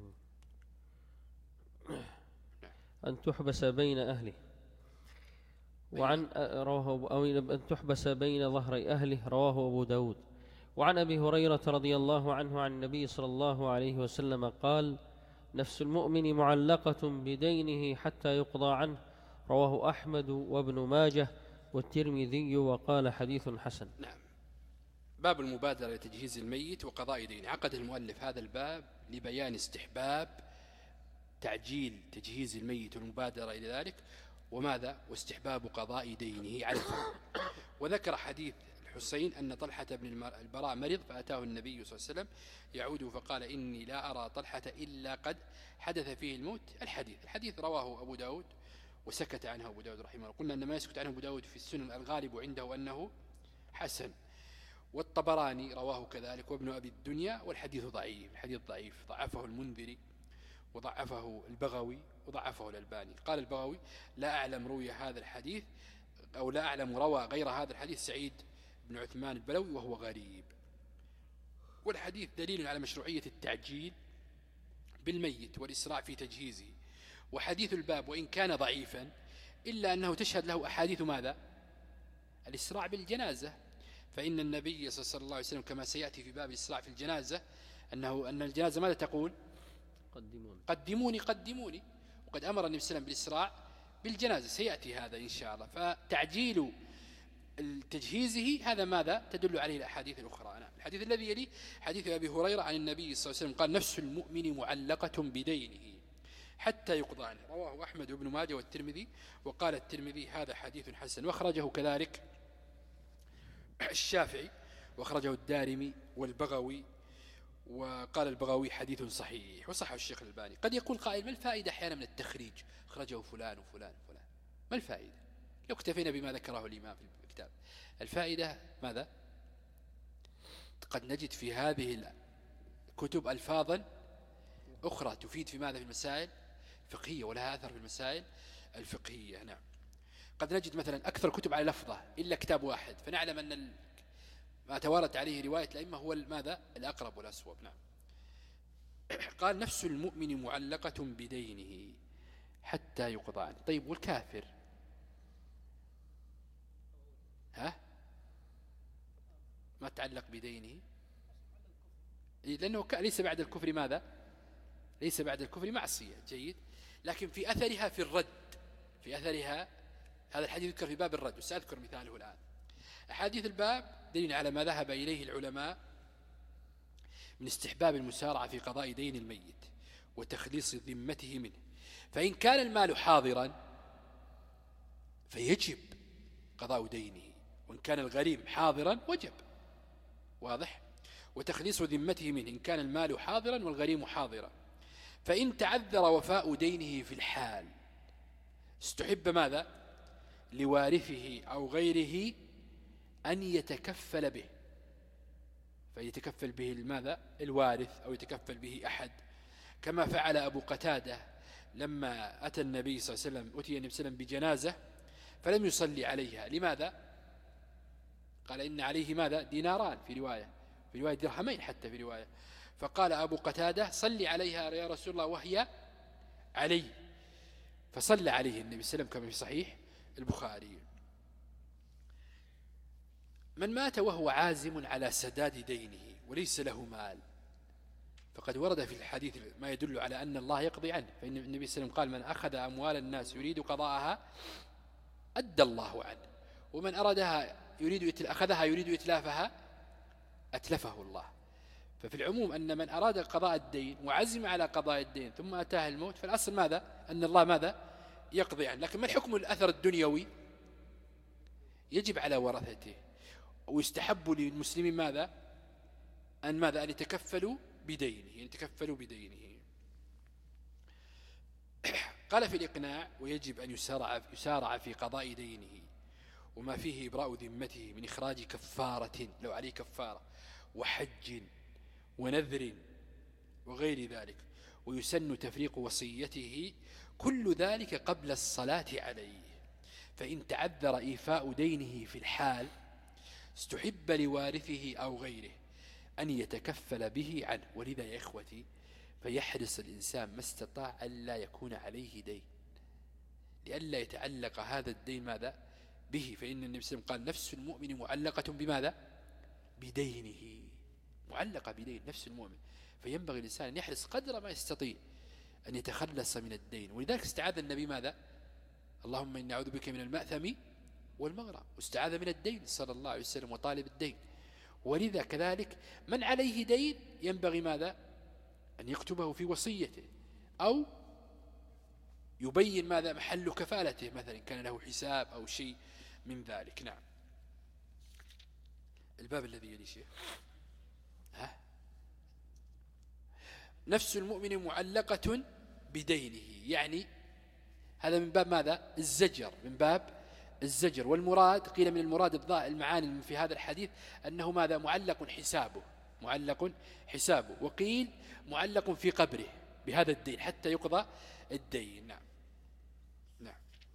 أن تحبس بين أهله. وعن رواه أو أن تحبس بين ظهري أهله. رواه أبو داود. وعن أبي هريرة رضي الله عنه عن النبي صلى الله عليه وسلم قال: نفس المؤمن معلقة بدينه حتى يقضى عنه. رواه أحمد وابن ماجه والترمذي وقال حديث حسن. نعم. باب المبادرة لتجهيز الميت وقضاء دينه. عقد المؤلف هذا الباب لبيان استحباب تعجيل تجهيز الميت والمبادرة إلى ذلك، وماذا؟ واستحباب قضاء دينه على الفور. وذكر حديث الحسين أن طلحة بن البراء مرض فأتاه النبي صلى الله عليه وسلم يعوده فقال: إني لا أرى طلحة إلا قد حدث فيه الموت. الحديث الحديث رواه أبو داود وسكت عنه أبو داود رحمه الله. قلنا أن ما يسكت عنه أبو داود في السنن الغالب عنده أنه حسن، والطبراني رواه كذلك وابن أبي الدنيا، والحديث ضعيف. الحديث ضعيف، ضعفه المنذري وضعفه البغوي وضعفه الألباني. قال البغوي: لا أعلم روي هذا الحديث أو لا أعلم روى غير هذا الحديث سعيد بن عثمان البلوي وهو غريب. والحديث دليل على مشروعية التعجيل بالميت والإسراع في تجهيزه. وحديث الباب وإن كان ضعيفا إلا أنه تشهد له أحاديث ماذا؟ الإسراع بالجنازة، فإن النبي صلى الله عليه وسلم كما سيأتي في باب الإسراع في الجنازة أنه أن الجنازة ماذا تقول؟ قدموني قدموني قدموني. وقد أمر النبي صلى الله عليه وسلم بالإسراع بالجنازة، سيأتي هذا إن شاء الله. فتعجيل تجهيزه هذا ماذا تدل عليه الأحاديث الأخرى. نعم. الحديث الذي يلي حديث أبي هريرة عن النبي صلى الله عليه وسلم قال: نفس المؤمن معلقة بدينه حتى يقضى عنه. رواه أحمد وابن ماجه والترمذي، وقال الترمذي هذا حديث حسن. واخرجه كذلك الشافعي، واخرجه الدارمي والبغوي، وقال البغوي حديث صحيح، وصحه الشيخ الألباني. قد يقول قائل: ما الفائدة أحيانا من التخريج؟ أخرجه فلان وفلان وفلان، ما الفائدة لو اكتفينا بما ذكره الإمام في الكتاب؟ الفائدة ماذا؟ قد نجد في هذه الكتب ألفاظا أخرى تفيد في ماذا؟ في المسائل الفقهية، ولها أثر في المسائل الفقهية. نعم. قد نجد مثلا أكثر كتب على لفظة إلا كتاب واحد، فنعلم أن ما توارت عليه رواية الأئمة هو ماذا؟ الأقرب والأصوب. نعم. قال: نفس المؤمن معلقة بدينه حتى يقضى عنه. طيب والكافر؟ ها؟ ما تعلق بدينه لأنه ليس بعد الكفر ماذا؟ ليس بعد الكفر معصية. جيد. لكن في أثرها في الرد، في أثرها هذا الحديث يذكر في باب الرد، وسأذكر مثاله الآن. أحاديث الباب دليل على ما ذهب إليه العلماء من استحباب المسارعة في قضاء دين الميت وتخليص ذمته منه. فإن كان المال حاضرا فيجب قضاء دينه، وإن كان الغريم حاضرا وجب. واضح؟ وتخليص ذمته منه إن كان المال حاضرا والغريم حاضرا. فإن تعذر وفاء دينه في الحال استحب ماذا؟ لوارثه أو غيره أن يتكفل به، فيتكفل به ماذا؟ الوارث، أو يتكفل به أحد، كما فعل أبو قتادة لما أتى النبي صلى الله عليه وسلم أتي النبي صلى الله عليه وسلم بجنازة فلم يصلي عليها. لماذا؟ قال إن عليه ماذا؟ ديناران في رواية، في رواية درهمين حتى في رواية. فقال أبو قتادة صلي عليها يا رسول الله وهي علي، فصلى عليه النبي صلى الله عليه وسلم كما في صحيح البخاري. من مات وهو عازم على سداد دينه وليس له مال، فقد ورد في الحديث ما يدل على أن الله يقضي عنه، فإن النبي صلى الله عليه وسلم قال من أخذ أموال الناس يريد قضاءها أدى الله عنه، ومن أرادها يريد أخذها يريد إتلافها أتلفه الله. ففي العموم أن من أراد قضاء الدين وعزم على قضاء الدين ثم أتاه الموت، فالأصل ماذا؟ أن الله ماذا؟ يقضي عنه. لكن ما الحكم الأثر الدنيوي؟ يجب على ورثته، ويستحب للمسلمين ماذا؟ أن ماذا؟ أن يتكفلوا بدينه، أن يتكفلوا بدينه. قال في الإقناع ويجب أن يسارع, يسارع في قضاء دينه وما فيه إبراء ذمته من إخراج كفارة لو عليه كفارة وحج ونذر وغير ذلك، ويسن تفريق وصيته، كل ذلك قبل الصلاة عليه. فإن تعذر إيفاء دينه في الحال استحب لوارثه أو غيره أن يتكفل به عنه. ولذا يا إخوتي فيحرص الإنسان ما استطاع ألا يكون عليه دين، لئلا يتعلق هذا الدين ماذا؟ به. فإن النبي صلى الله عليه وسلم قال نفس المؤمن معلقة بماذا؟ بدينه، معلقة بدين نفس المؤمن. فينبغي الإنسان أن يحرص قدر ما يستطيع أن يتخلص من الدين. ولذلك استعاذ النبي ماذا؟ اللهم إني أعوذ بك من المأثم والمغرم، واستعاذ من الدين صلى الله عليه وسلم وطالب الدين. ولذا كذلك من عليه دين ينبغي ماذا؟ أن يكتبه في وصيته، أو يبين ماذا؟ محل كفالته، مثلا كان له حساب أو شيء من ذلك. نعم. الباب الذي يلي شيء ها؟ نفس المؤمن معلقة بدينه، يعني هذا من باب ماذا؟ الزجر، من باب الزجر. والمراد قيل من المراد المعاني في هذا الحديث أنه ماذا؟ معلق حسابه، معلق حسابه. وقيل معلق في قبره بهذا الدين حتى يقضى الدين. نعم. نعم.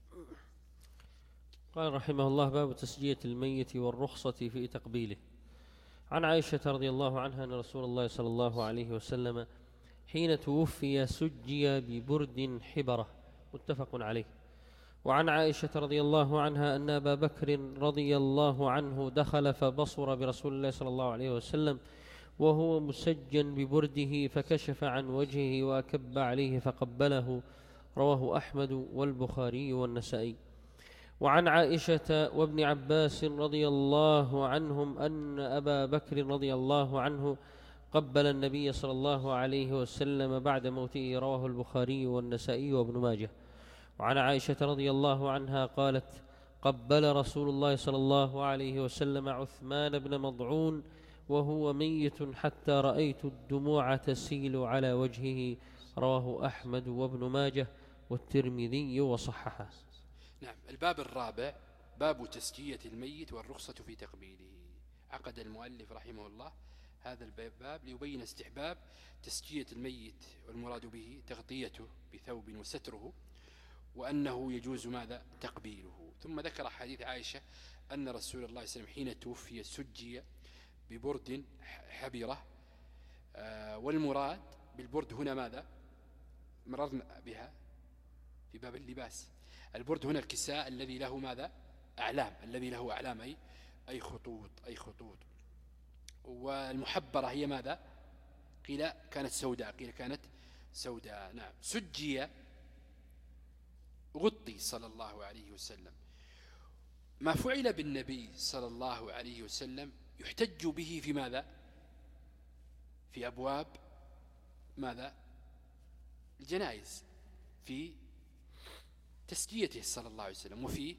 قال رحمه الله باب تسجية الميت والرخصة في تقبيله. عن عائشة رضي الله عنها أن رسول الله صلى الله عليه وسلم حين توفي سجي ببرد حبرة، متفق عليه. وعن عائشة رضي الله عنها أن أبا بكر رضي الله عنه دخل فبصر برسول الله صلى الله عليه وسلم وهو مسجن ببرده فكشف عن وجهه وأكب عليه فقبله، رواه أحمد والبخاري والنسائي. وعن عائشة وابن عباس رضي الله عنهم أن أبا بكر رضي الله عنه قبل النبي صلى الله عليه وسلم بعد موته، رواه البخاري والنسائي وابن ماجه. وعن عائشة رضي الله عنها قالت قبل رسول الله صلى الله عليه وسلم عثمان بن مضعون وهو ميت حتى رأيت الدموع تسيل على وجهه، رواه أحمد وابن ماجه والترمذي وصححه. نعم. الباب الرابع باب تسجية الميت والرخصة في تقبيله. عقد المؤلف رحمه الله هذا الباب ليبين استحباب تسجية الميت، والمراد به تغطيته بثوب وستره، وأنه يجوز ماذا؟ تقبيله. ثم ذكر حديث عائشة أن رسول الله صلى الله عليه وسلم حين توفي سجي ببرد حبرة. آه والمراد بالبرد هنا ماذا؟ مررنا بها في باب اللباس. البرد هنا الكساء الذي له ماذا؟ أعلام، الذي له أعلام أي أي خطوط أي خطوط. والمحبرة هي ماذا؟ قيل كانت سوداء، قيل كانت سوداء. نعم. سجي غطي صلى الله عليه وسلم. ما فعل بالنبي صلى الله عليه وسلم يحتج به في ماذا؟ في أبواب ماذا؟ الجنائز، في تسجيته صلى الله عليه وسلم، وفي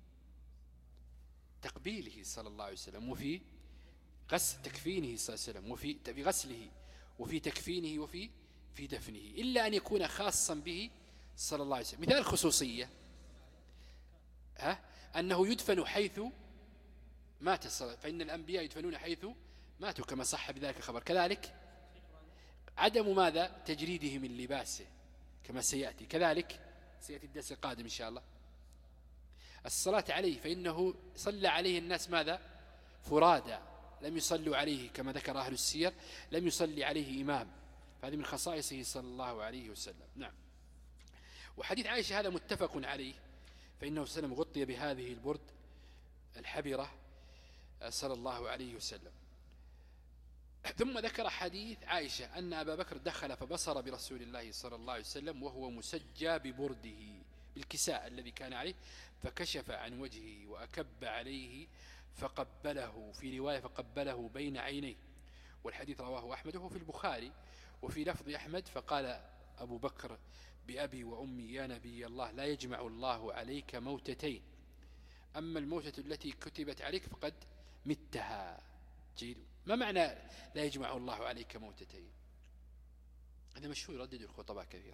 تقبيله صلى الله عليه وسلم، وفي غسل تكفينه صلى الله عليه وسلم، وفي غسله، وفي تكفينه، وفي في دفنه، إلا أن يكون خاصا به صلى الله عليه وسلم. مثال الخصوصية ها؟ أنه يدفن حيث مات الصلاة، فإن الأنبياء يدفنون حيث ماتوا كما صح بذلك الخبر. كذلك عدم ماذا؟ تجريده من لباسه كما سيأتي، كذلك سيأتي الدرس القادم إن شاء الله. الصلاة عليه، فإنه صلى عليه الناس ماذا؟ فرادى، لم يصلوا عليه كما ذكر أهل السير، لم يصلي عليه إمام، فهذه من خصائصه صلى الله عليه وسلم. نعم. وحديث عائشة هذا متفق عليه، فإنه صلى الله عليه وسلم غطي بهذه البرد الحبرة صلى الله عليه وسلم. ثم ذكر حديث عائشة أن أبا بكر دخل فبصر برسول الله صلى الله عليه وسلم وهو مسجى ببرده بالكساء الذي كان عليه، فكشف عن وجهه وأكب عليه فقبله، في رواية فقبله بين عينيه، والحديث رواه أحمد وهو في البخاري. وفي لفظ أحمد فقال أبو بكر بأبي وأمي يا نبي الله لا يجمع الله عليك موتتين، أما الموتة التي كتبت عليك فقد متها. جيد. ما معنى لا يجمع الله عليك موتتين؟ هذا مشهور يردد الخطباء كثيرا.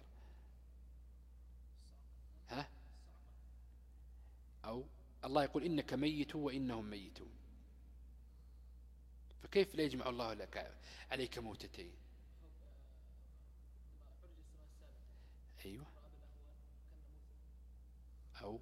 ها؟ أو الله يقول إنك ميت وإنهم ميتون، فكيف لا يجمع الله لك عليك موتتين؟ أيوة. أو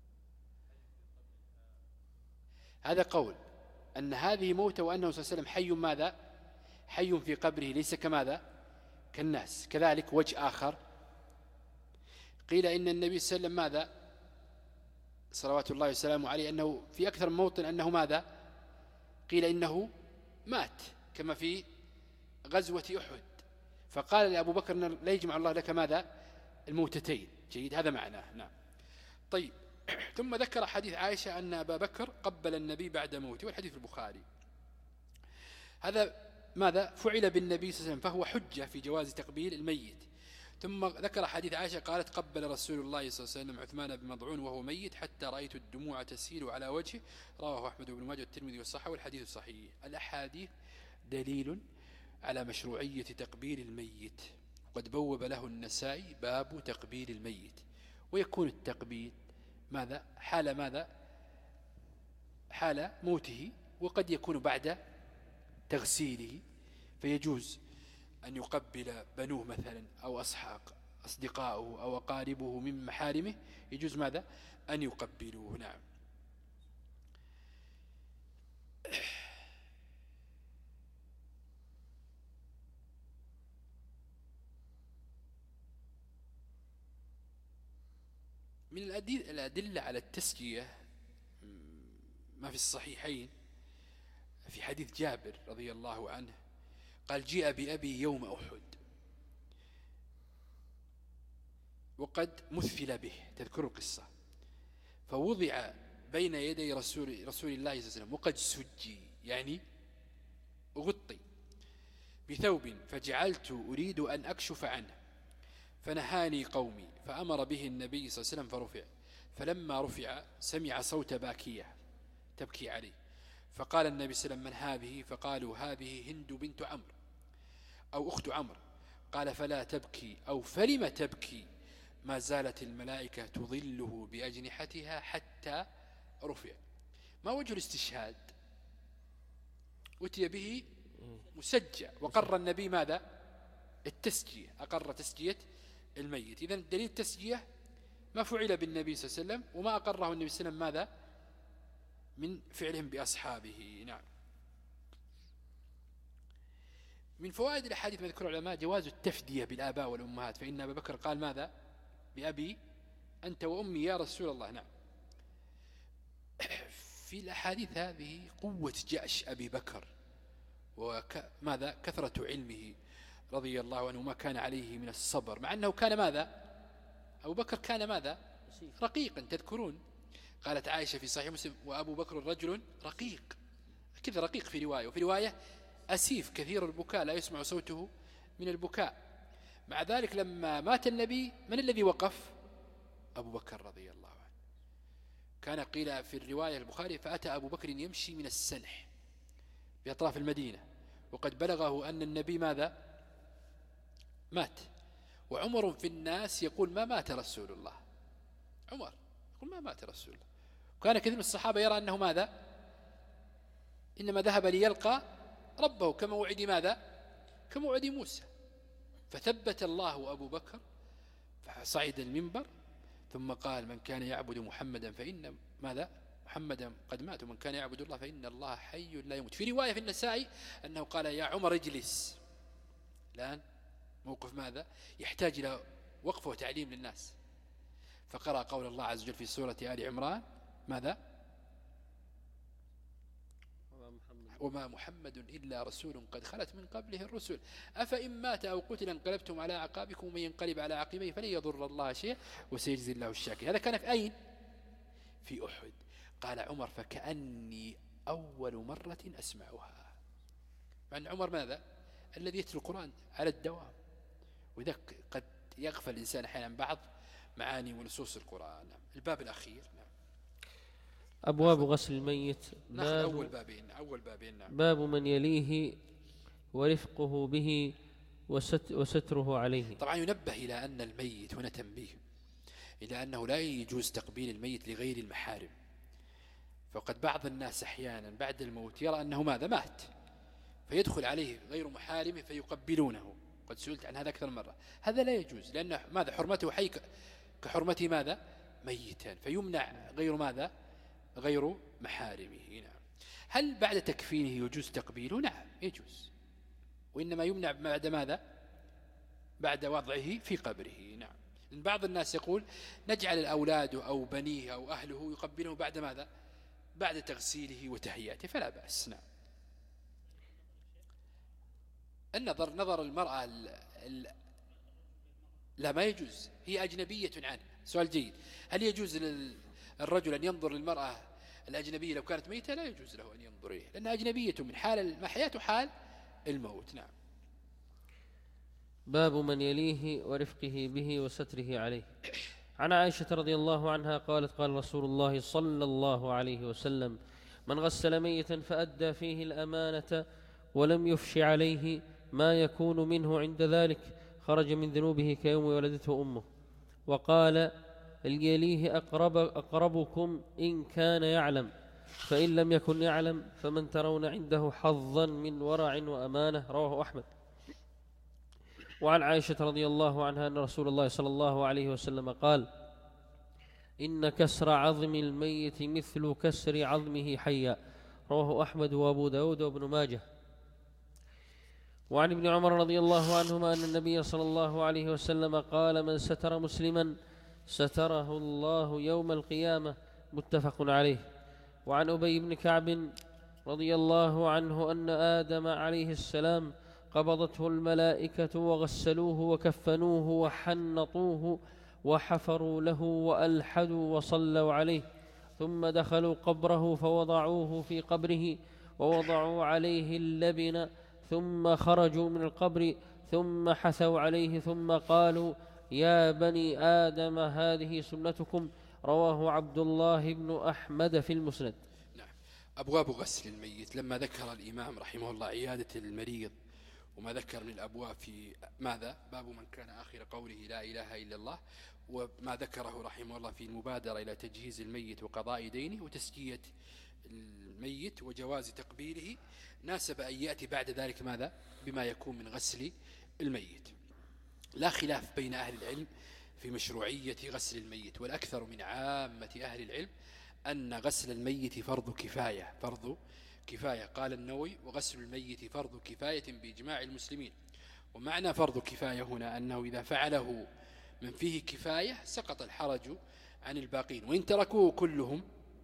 هذا قول أن هذه موتة وأنه صلى الله عليه وسلم حي ماذا؟ حي في قبره، ليس كماذا؟ كالناس. كذلك وجه آخر قيل إن النبي صلى الله عليه وسلم ماذا؟ صلوات الله وسلامه عليه أنه في أكثر من موطن أنه ماذا؟ قيل إنه مات كما في غزوة أحد، فقال لأبو بكر لا يجمع الله لك ماذا؟ الموتتين. جيد. هذا معناه. نعم. طيب. ثم ذكر حديث عائشة أن أبا بكر قبل النبي بعد موته، والحديث في البخاري. هذا ماذا؟ فعل بالنبي صلى الله عليه وسلم، فهو حجة في جواز تقبيل الميت. ثم ذكر حديث عائشة قالت قبل رسول الله صلى الله عليه وسلم عثمان بن مضعون وهو ميت حتى رأيت الدموع تسيل على وجهه، رواه أحمد بن ماجه والترمذي والصحة، والحديث صحيح. الأحاديث دليل على مشروعية تقبيل الميت، قد بوب له النسائي باب تقبيل الميت. ويكون التقبيل ماذا؟ حال ماذا؟ حال موته، وقد يكون بعد تغسيله، فيجوز أن يقبل بنوه مثلا أو أصحاق أصدقاؤه أو أقاربه من محارمه، يجوز ماذا؟ أن يقبلوه. نعم. من الأدلة على التسجية ما في الصحيحين في حديث جابر رضي الله عنه قال جيء بأبي يوم أحد وقد مثل به، تذكر القصة، فوضع بين يدي رسول, رسول الله صلى الله عليه وسلم وقد سجي، يعني أغطي بثوب، فجعلت أريد أن أكشف عنه فنهاني قومي، فأمر به النبي صلى الله عليه وسلم فرفع، فلما رفع سمع صوت باكية تبكي عليه، فقال النبي صلى الله عليه وسلم من هذه؟ فقالوا هذه هند بنت عمرو أو أخت عمرو. قال فلا تبكي أو فلم تبكي؟ ما زالت الملائكة تظله بأجنحتها حتى رفع. ما وجه الاستشهاد؟ أتي به مسجى، وقر النبي ماذا؟ التسجية، أقر تسجية الميت. إذن دليل التسجية ما فعل بالنبي صلى الله عليه وسلم، وما أقره النبي صلى الله عليه وسلم ماذا؟ من فعلهم بأصحابه. نعم. من فوائد الأحاديث مذكور العلماء جواز التفدية بالآباء والأمهات، فإن أبا بكر قال ماذا؟ بأبي أنت وأمي يا رسول الله. نعم. في الأحاديث هذه قوة جأش أبي بكر وماذا؟ كثرة علمه رضي الله عنه ما كان عليه من الصبر، مع أنه كان ماذا؟ أبو بكر كان ماذا؟ رقيقا. تذكرون قالت عائشة في صحيح مسلم وأبو بكر رجل رقيق، كذا رقيق في رواية، وفي رواية أسيف كثير البكاء لا يسمع صوته من البكاء. مع ذلك لما مات النبي من الذي وقف؟ أبو بكر رضي الله عنه. كان قيل في الرواية البخاري فأتى أبو بكر يمشي من السنح بأطراف المدينة وقد بلغه أن النبي ماذا؟ مات. وعمر في الناس يقول ما مات رسول الله، عمر يقول ما مات رسول الله. وكان كثير من الصحابة يرى أنه ماذا؟ إنما ذهب ليلقى ربه كموعد ماذا؟ كموعد موسى. فثبت الله أبو بكر فصعد المنبر ثم قال من كان يعبد محمدا فإن ماذا محمدا قد مات ومن كان يعبد الله فإن الله حي لا يموت. في رواية في النسائي أنه قال يا عمر اجلس. الآن موقف ماذا يحتاج إلى وقفه وتعليم للناس، فقرأ قول الله عز وجل في سورة آل عمران ماذا وما محمد إلا رسول قد خلت من قبله الرسل أفإن مات أو قتل انقلبتم على أعقابكم ومن ينقلب على عقبيه فلن يضر الله شيئا وسيجزي الله الشاكرين. هذا كان في أين؟ في أحد. قال عمر فكأني أول مرة أسمعها. مع أن عمر ماذا الذي يتلو القرآن على الدوام، وإذا قد يغفل الإنسان أحيانا بعض معاني ونصوص القرآن. الباب الأخير نعم. أبواب غسل الميت. باب أول بابين أول بابين نعم. باب من يليه ورفقه به وستره عليه. طبعا ينبه إلى أن الميت هنا تنبيه إلى أنه لا يجوز تقبيل الميت لغير المحارم. فقد بعض الناس أحيانا بعد الموت يرى أنه ماذا مات فيدخل عليه غير محارمه فيقبلونه. قد سئلت عن هذا أكثر مرة. هذا لا يجوز، لأن ماذا حرمته حي كحرمته ماذا ميتا، فيمنع غير ماذا غير محارمه. نعم. هل بعد تكفينه يجوز تقبيله؟ نعم يجوز، وإنما يمنع بعد ماذا بعد وضعه في قبره. نعم. بعض الناس يقول نجعل الأولاد أو بنيه أو أهله يقبله بعد ماذا بعد تغسيله وتهيئته، فلا بأس. نعم. النظر نظر المرأة ال ال لا ما يجوز، هي أجنبية عنه. سؤال جيد، هل يجوز للرجل أن ينظر للمرأة الأجنبية لو كانت ميتة؟ لا يجوز له أن ينظر إليه لأنها أجنبية من حال المحياة وحال الموت. نعم. باب من يليه ورفقه به وستره عليه. عن عائشة رضي الله عنها قالت قال رسول الله صلى الله عليه وسلم من غسل ميتا فأدى فيه الأمانة ولم يفش عليه ما يكون منه عند ذلك خرج من ذنوبه كيوم ولدته أمه. وقال اليليه أقرب أقربكم إن كان يعلم، فإن لم يكن يعلم فمن ترون عنده حظا من ورع وأمانة. رواه أحمد. وعن عائشة رضي الله عنها أن رسول الله صلى الله عليه وسلم قال إن كسر عظم الميت مثل كسر عظمه حيا. رواه أحمد وأبو داود وابن ماجه. وعن ابن عمر رضي الله عنهما أن النبي صلى الله عليه وسلم قال من ستر مسلما ستره الله يوم القيامة. متفق عليه. وعن أبي بن كعب رضي الله عنه أن آدم عليه السلام قبضته الملائكة وغسلوه وكفنوه وحنطوه وحفروا له وألحدوا وصلوا عليه، ثم دخلوا قبره فوضعوه في قبره ووضعوا عليه اللبن، ثم خرجوا من القبر ثم حثوا عليه ثم قالوا يا بني آدم هذه سنتكم. رواه عبد الله بن أحمد في المسند. نعم. أبواب غسل الميت. لما ذكر الإمام رحمه الله عيادة المريض وما ذكر من الأبواب في ماذا باب من كان آخر قوله لا إله إلا الله، وما ذكره رحمه الله في المبادرة إلى تجهيز الميت وقضاء دينه وتسكية الميت وجواز تقبيله، ناسب أن يأتي بعد ذلك ماذا بما يكون من غسل الميت. لا خلاف بين أهل العلم في مشروعية غسل الميت، والأكثر من عامة أهل العلم أن غسل الميت فرض كفاية فرض كفاية. قال النووي وغسل الميت فرض كفاية بإجماع المسلمين. ومعنى فرض كفاية هنا أنه إذا فعله من فيه كفاية سقط الحرج عن الباقين، وإن تركوه كلهم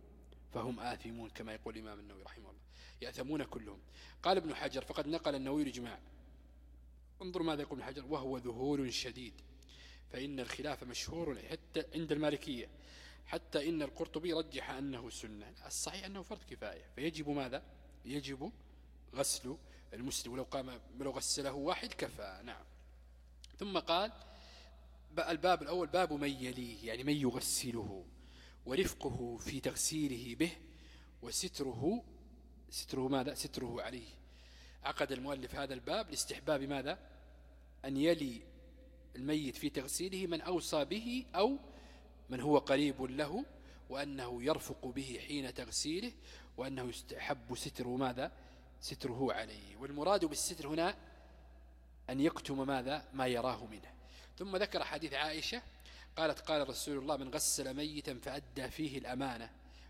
فهم آثمون كما يقول الإمام النووي رحمه الله، يأثمون كلهم. قال ابن حجر فقد نقل النووي الإجماع. انظر ماذا يقول ابن حجر وهو ذهول شديد، فإن الخلاف مشهور حتى عند المالكية، حتى إن القرطبي رجح أنه سنة. الصحيح أنه فرض كفاية، فيجب ماذا يجب غسل المسلم، ولو قام لو غسله واحد كفى. نعم. ثم قال الباب الأول باب من يليه، يعني من يغسله، ورفقه في تغسيله به، وستره ستره ماذا ستره عليه. عقد المؤلف هذا الباب لاستحباب ماذا أن يلي الميت في تغسيله من أوصى به أو من هو قريب له، وأنه يرفق به حين تغسيله، وأنه يستحب ستره ماذا ستره عليه. والمراد بالستر هنا أن يكتم ماذا ما يراه منه. ثم ذكر حديث عائشة قالت قال رسول الله من غسل ميتا فأدى فيه الأمانة.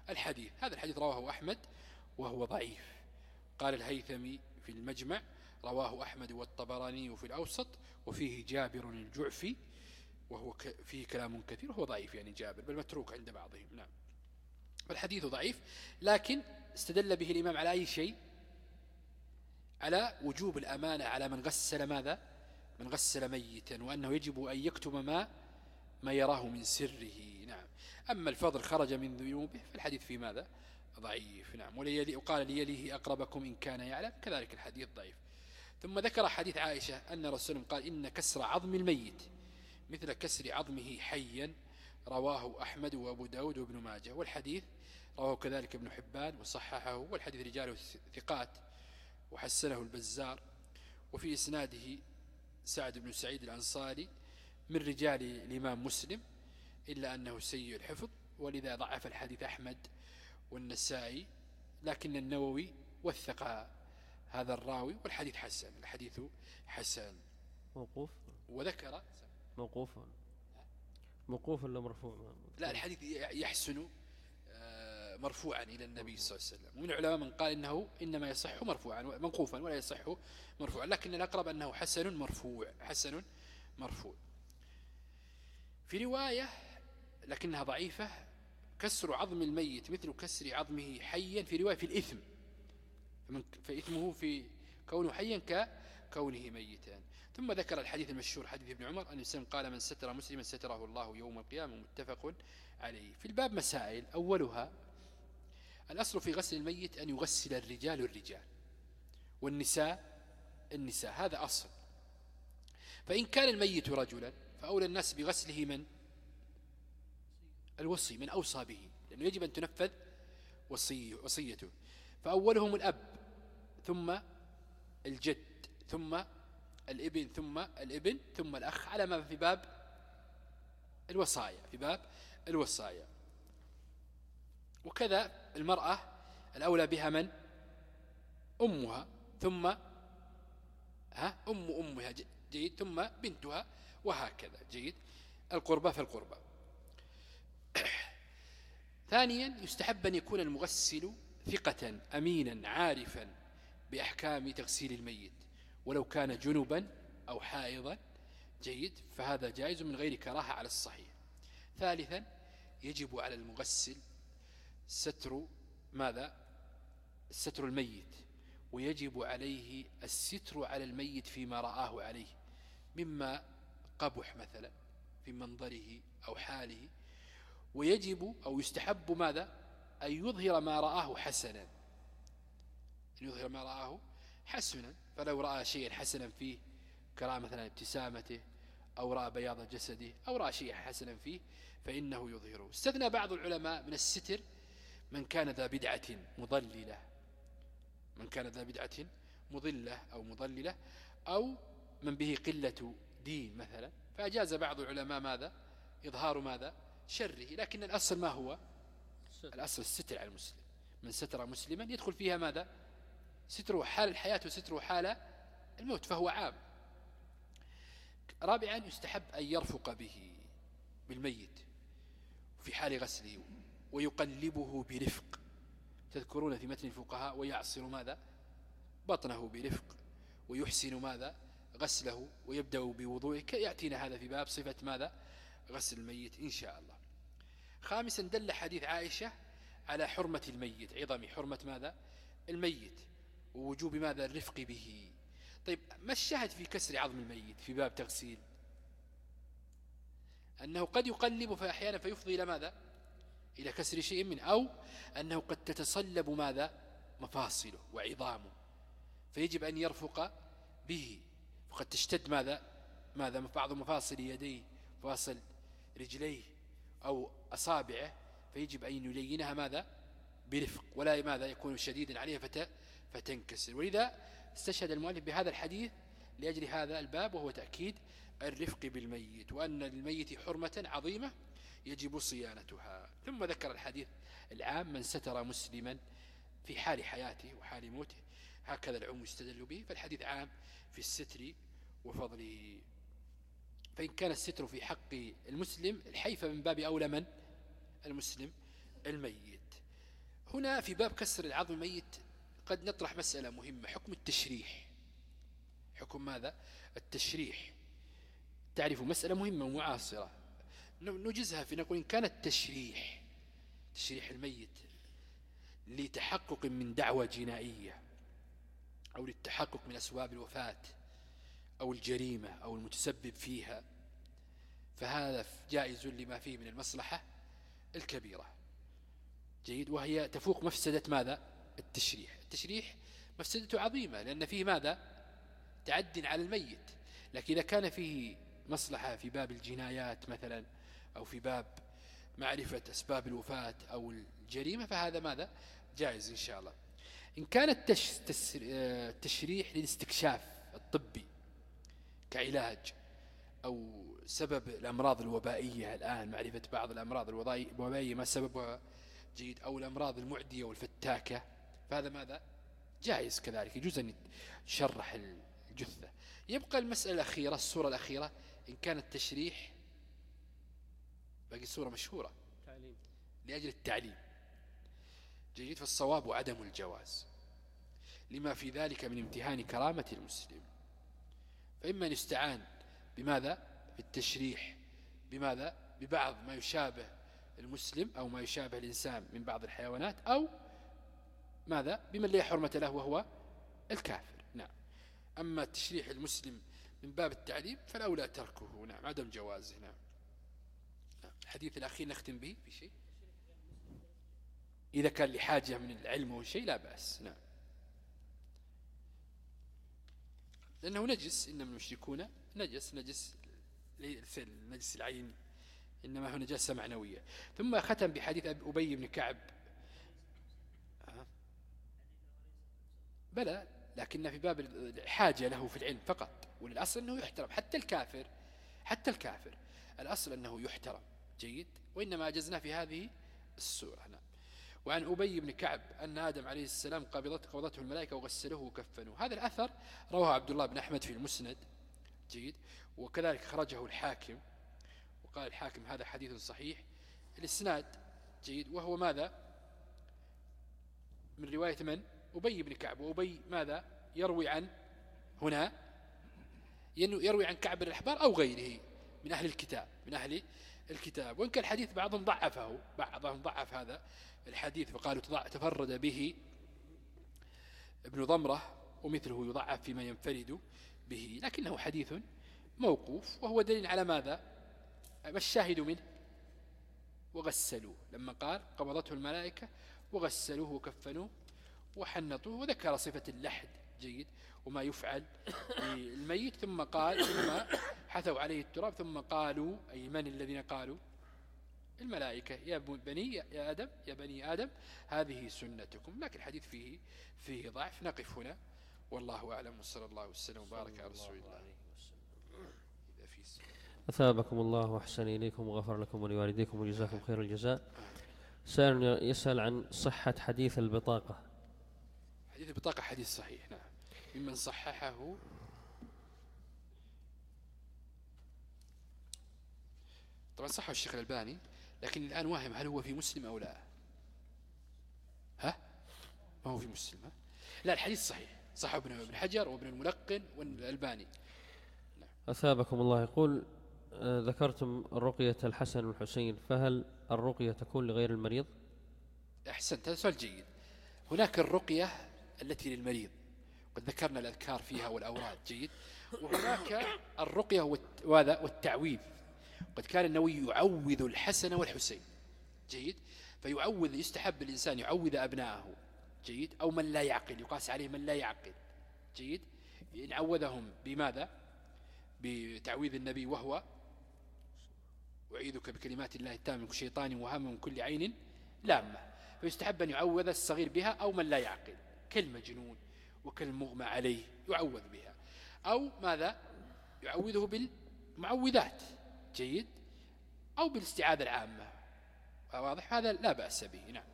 الحديث. هذا الحديث رواه أحمد وهو ضعيف. قال الهيثمي في المجمع رواه أحمد والطبراني في الأوسط وفيه جابر الجعفي وهو فيه كلام كثير وهو ضعيف يعني جابر بل متروك عند بعضهم. نعم فالحديث ضعيف، لكن استدل به الإمام على أي شيء؟ على وجوب الأمانة على من غسل ماذا؟ من غسل ميتا، وأنه يجب أن يكتم ما ما يراه من سره. نعم أما الفضل خرج من ذنوبه فالحديث في ماذا؟ ضعيف. نعم وقال ليليه أقربكم إن كان يعلم، كذلك الحديث ضعيف. ثم ذكر حديث عائشة أن رسول قال إن كسر عظم الميت مثل كسر عظمه حيا، رواه أحمد وأبو داود وابن ماجه، والحديث رواه كذلك ابن حبان وصححه، والحديث رجاله ثقات وحسنه البزار، وفي إسناده سعد بن سعيد الأنصاري من رجال الإمام مسلم إلا أنه سيء الحفظ، ولذا ضعف الحديث أحمد والنسائي، لكن النووي وثق هذا الراوي والحديث حسن. الحديث حسن موقوف وذكر موقوف موقوف ولا مرفوع؟ لا الحديث يحسن مرفوعا إلى النبي صلى الله عليه وسلم، ومن العلماء من قال إنه إنما يصح مرفوعا منقوفا ولا يصح مرفوعا، لكن الأقرب أنه حسن مرفوع حسن مرفوع. في رواية لكنها ضعيفة كسر عظم الميت مثل كسر عظمه حيا، في رواية في الإثم، فإثمه في كونه حيا ككونه ميتا. ثم ذكر الحديث المشهور حديث ابن عمر أن الإسلام قال من ستر مسلما ستره الله يوم القيامة، متفق عليه. في الباب مسائل، أولها الأصل في غسل الميت أن يغسل الرجال الرجال والنساء النساء، هذا أصل. فإن كان الميت رجلا فأولى الناس بغسله من الوصي، من أوصى به، لأنه يجب أن تنفذ وصي وصيته. فأولهم الأب ثم الجد ثم الابن ثم الابن ثم الأخ، على ما في باب الوصايا في باب الوصايا. وكذا المرأة الأولى بها من أمها ثم ها أم أمها جيد ثم بنتها، وهكذا جيد. القربة فالقربة. ثانيا يستحب أن يكون المغسل ثقة أمينا عارفا بأحكام تغسيل الميت ولو كان جنبا أو حائضا جيد، فهذا جائز من غير كراهة على الصحيح. ثالثا يجب على المغسل ستر ماذا؟ ستر الميت، ويجب عليه الستر على الميت فيما رآه عليه مما قبح مثلا في منظره أو حاله، ويجب أو يستحب ماذا؟ أن يظهر ما رآه حسنا، أن يظهر ما رآه حسنا، فلو رأى شيئا حسنا فيه كرأى مثلا ابتسامته أو رأى بياض جسده أو رأى شيئا حسنا فيه فإنه يظهره. استثنى بعض العلماء من الستر من كان ذا بدعة مضللة، من كان ذا بدعة مضلة أو مضللة، أو من به قلة دين مثلا، فأجاز بعض العلماء ماذا؟ إظهار ماذا؟ شره. لكن الأصل ما هو؟ الأصل الستر على المسلم، من ستر مسلما يدخل فيها ماذا؟ ستره حال الحياة وستره حال الموت، فهو عام. رابعا يستحب أن يرفق به بالميت في حال غسله ويقلبه برفق. تذكرون في متن الفقهاء ويعصر ماذا؟ بطنه برفق ويحسن ماذا؟ غسله ويبدأ بوضوءه، يأتينا هذا في باب صفة ماذا؟ غسل الميت إن شاء الله. خامسا دل حديث عائشة على حرمة الميت، عظم حرمة ماذا؟ الميت، ووجوب ماذا؟ الرفق به. طيب ما الشاهد في كسر عظم الميت في باب تغسيل؟ أنه قد يقلب فأحيانا فيفضي إلى ماذا؟ إلى كسر شيء منه، أو أنه قد تتصلب ماذا؟ مفاصله وعظامه، فيجب أن يرفق به، فقد تشتد ماذا؟ ماذا؟ بعض مفاصل يديه مفاصل رجليه أو أصابعه، فيجب أن يلينها ماذا؟ برفق، ولا ماذا؟ يكون شديدا عليها فت... فتنكسر. ولذا استشهد المؤلف بهذا الحديث لأجل هذا الباب، وهو تأكيد الرفق بالميت، وأن للميت حرمة عظيمة يجب صيانتها. ثم ذكر الحديث العام من ستر مسلما في حال حياته وحال موته، هكذا العم يستدل به، فالحديث عام في الستر وفضله. فإن كان الستر في حق المسلم الحي، فمن باب أولى من؟ المسلم الميت. هنا في باب كسر العظم الميت قد نطرح مسألة مهمة، حكم التشريح. حكم ماذا؟ التشريح. تعرفوا مسألة مهمة ومعاصرة نجزها في نقول إن كان التشريح تشريح الميت لتحقق من دعوة جنائية أو للتحقق من أسباب الوفاة أو الجريمة أو المتسبب فيها، فهذا جائز لما فيه من المصلحة الكبيرة. جيد. وهي تفوق مفسدة ماذا؟ التشريح. التشريح مفسدته عظيمة لأن فيه ماذا؟ تعد على الميت. لكن إذا كان فيه مصلحة في باب الجنايات مثلا أو في باب معرفة أسباب الوفاة أو الجريمة فهذا ماذا؟ جائز إن شاء الله. إن كان التشريح للاستكشاف الطبي كعلاج أو سبب الأمراض الوبائية، الآن معرفة بعض الأمراض الوبائية ما سببها، جيد، أو الأمراض المعدية والفتاكة، فهذا ماذا؟ جائز كذلك، يجوز أن يشرح الجثة. يبقى المسألة الأخيرة، الصورة الأخيرة، إن كان التشريح باقي صورة مشهورة تعليم. لأجل التعليم، جيد، فالصواب عدم الجواز لما في ذلك من امتهان كرامة المسلم. فإما أن يستعان بماذا؟ بالتشريح بماذا؟ ببعض ما يشابه المسلم أو ما يشابه الإنسان من بعض الحيوانات، أو ماذا؟ بمن لا حرمة له وهو الكافر. نعم. أما التشريح المسلم من باب التعليم فالأولى تركه. نعم، عدم جوازه. نعم. الحديث الأخير نختم به في شيء، إذا كان لحاجة من العلم والشيء لا بأس. نعم. لأنه نجس، إنما المشركون نجس، نجس نجس العين، إنما هو نجاسة معنوية. ثم ختم بحديث أبي بن كعب. بلى، لكن في باب الحاجة له في العلم فقط، والأصل أنه يحترم حتى الكافر، حتى الكافر الأصل أنه يحترم. جيد. وإنما أجزنا في هذه السورة. نعم. وعن أبي بن كعب أن آدم عليه السلام قبضت قبضته الملائكة وغسلوه وكفنوه. هذا الأثر رواه عبد الله بن أحمد في المسند. جيد. وكذلك خرجه الحاكم، وقال الحاكم هذا حديث صحيح الإسناد. جيد. وهو ماذا؟ من رواية من؟ أبي بن كعب. وأبي ماذا؟ يروي عن هنا يروي عن كعب بن الأحبار أو غيره من أهل الكتاب، من أهل الكتاب. وإن كان الحديث بعضهم ضعفه، بعضهم ضعف هذا الحديث فقالوا تفرد به ابن ضمرة ومثله يضعف فيما ينفرد به، لكنه حديث موقوف، وهو دليل على ماذا؟ ما الشاهد منه؟ وغسلوه، لما قال قبضته الملائكة وغسلوه وكفنوه وحنطوه، وذكر صفة اللحد. جيد. وما يفعل بالميت، ثم قال ثم حثوا عليه التراب، ثم قالوا، أي من الذين قالوا؟ الملائكة، يا بني يا آدم يا بني آدم هذه سنتكم. لكن الحديث فيه فيه ضعف. نقف هنا والله أعلم، وصلى الله وسلم وبارك على رسول الله. أثابكم الله وأحسن إليكم وغفر لكم ولوالديكم وجزاكم خير الجزاء. سائل يسأل عن صحة حديث البطاقة. حديث البطاقة حديث صحيح. نعم. ممن صححه طبعا صحه الشيخ الألباني، لكن الآن واهم هل هو في مسلم أو لا. ها؟ ما هو في مسلم. ها؟ لا، الحديث صحيح، صحه ابن حجر وابن الملقن والألباني. نعم. أثابكم الله. يقول آه ذكرتم رقية الحسن والحسين، فهل الرقية تكون لغير المريض؟ أحسنت، هذا سؤال جيد. هناك الرقية التي للمريض، قد ذكرنا الأذكار فيها والأوراد. جيد. وهناك الرقية والتعويذ. قد كان النووي يعوذ الحسن والحسين. جيد. فيعوذ، يستحب الإنسان يعوذ أبناءه. جيد. أو من لا يعقل، يقاس عليه من لا يعقل. جيد. إن عوذهم بماذا؟ بتعويذ النبي، وهو أعيذك بكلمات الله التامة من كل شيطان وهم من كل عين لامة. فيستحب أن يعوذ الصغير بها، أو من لا يعقل كالمجنون وكالمغمى عليه يعوذ بها، أو ماذا؟ يعوذه بالمعوذات. جيد. أو بالاستعاذة العامة. واضح؟ هذا لا بأس به. نعم.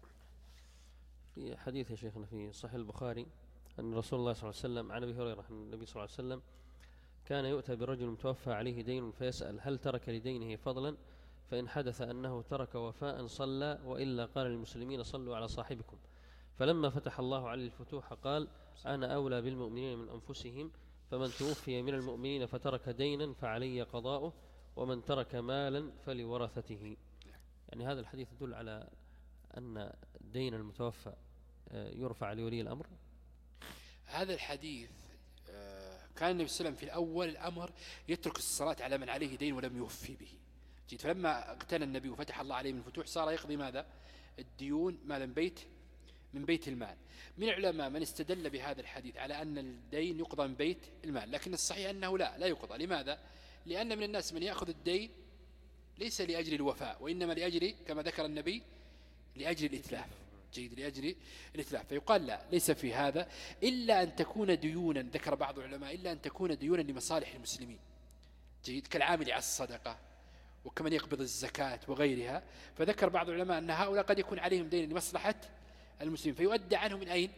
في حديث يا شيخنا في صحيح البخاري أن رسول الله صلى الله عليه وسلم عن أبي هريرة أن النبي صلى الله عليه وسلم كان يؤتى برجل متوفى عليه دين فيسأل هل ترك لدينه فضلا، فإن حدث أنه ترك وفاء صلى، وإلا قال للمسلمين صلوا على صاحبكم. فلما فتح الله عليه الفتوح قال أنا أولى بالمؤمنين من أنفسهم، فمن توفي من المؤمنين فترك دينا فعلي قضاؤه، ومن ترك مالا فلورثته. يعني هذا الحديث يدل على أن دين المتوفى يرفع لولي الأمر. هذا الحديث كان النبي صلى الله عليه وسلم في الأول الأمر يترك الصلاة على من عليه دين ولم يوفي به. جيد فلما اغتنى النبي وفتح الله عليه من الفتوح صار يقضي ماذا؟ الديون مالا بيت من بيت المال. من العلماء من استدل بهذا الحديث على أن الدين يقضى من بيت المال، لكن الصحيح أنه لا لا يقضى. لماذا؟ لأن من الناس من يأخذ الدين ليس لأجل الوفاء، وإنما لأجل كما ذكر النبي لأجل الإتلاف. جيد لأجل الإتلاف. فيقال لا ليس في هذا إلا أن تكون ديونا، ذكر بعض العلماء إلا أن تكون ديونا لمصالح المسلمين. جيد كالعامل على الصدقة وكمن يقبض الزكاة وغيرها. فذكر بعض العلماء أن هؤلاء قد يكون عليهم دين لمصلحة المسلمين فيؤدى عنه من أين؟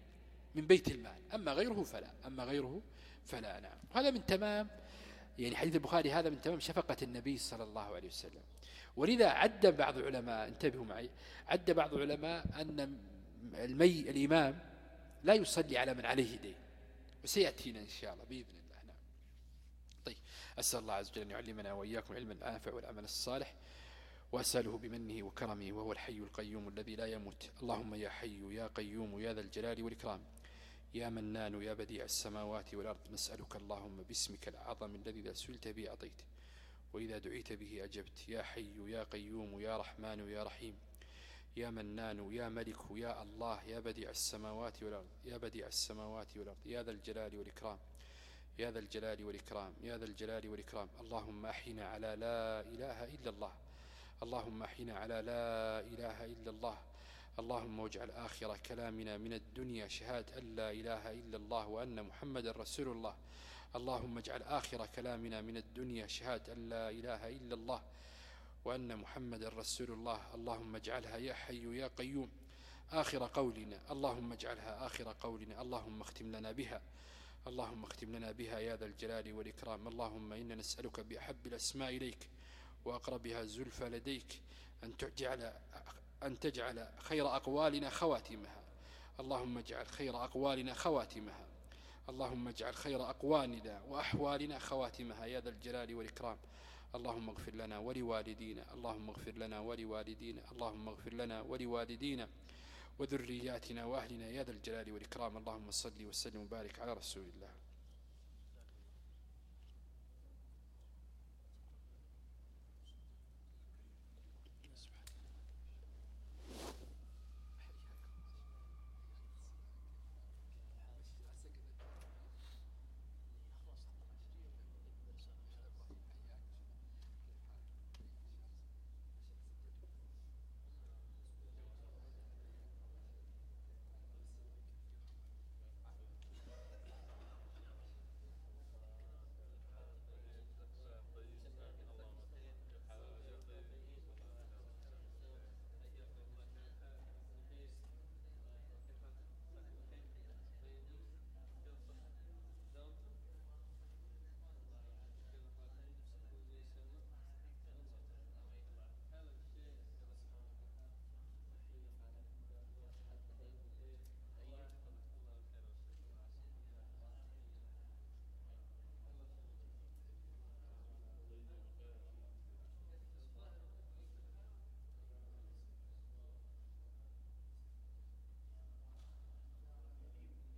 من بيت المال. أما غيره فلا أما غيره فلا نعم. هذا من تمام يعني حديث البخاري هذا من تمام شفقة النبي صلى الله عليه وسلم. ولذا عد بعض العلماء، انتبهوا معي، عد بعض العلماء أن المي الإمام لا يصلي على من عليه دين، وسيأتينا إن شاء الله بإذن الله. نعم. طيب أسأل الله عز وجل أن يعلمنا وإياكم علما النافع والعمل الصالح، وأسأله بمنه وكرمه وهو الحي القيوم الذي لا يموت. اللهم يا حي يا قيوم يا ذا الجلال والإكرام يا منان يا بديع السماوات والأرض، نسألك اللهم باسمك الأعظم الذي إذا سئلت به أعطيت وإذا دعيت به أجبت. يا حي يا قيوم يا رحمن يا رحيم يا منان يا ملك يا الله يا بديع السماوات والأرض يا بديع السماوات والأرض يا ذا الجلال والإكرام يا ذا الجلال والإكرام يا ذا الجلال والإكرام. اللهم أحينا على لا إله إلا الله، اللهم أحينا على لا إله إلا الله. اللهم واجعل آخر كلامنا من الدنيا شهادة أن لا إله إلا الله وأن محمد رسول الله. اللهم اجعل آخر كلامنا من الدنيا شهادة أن لا إله إلا الله وأن محمد رسول الله. اللهم اجعلها يا حي يا قيوم آخر قولنا، اللهم اجعلها آخر قولنا. اللهم اختم لنا بها، اللهم اختم لنا بها يا ذا الجلال والإكرام. اللهم إنا نسألك بأحب الأسماء إليك وأقربها زلفى لديك أن تجعل أن تجعل خير أقوالنا خواتمها. اللهم اجعل خير أقوالنا خواتمها، اللهم اجعل خير أقوالنا وأحوالنا خواتمها يا ذا الجلال والإكرام. اللهم اغفر لنا ولوالدينا، اللهم اغفر لنا ولوالدينا، اللهم اغفر لنا ولوالدينا وذرياتنا وأهلنا يا ذا الجلال والإكرام. اللهم صل وسلم وبارك على رسول الله.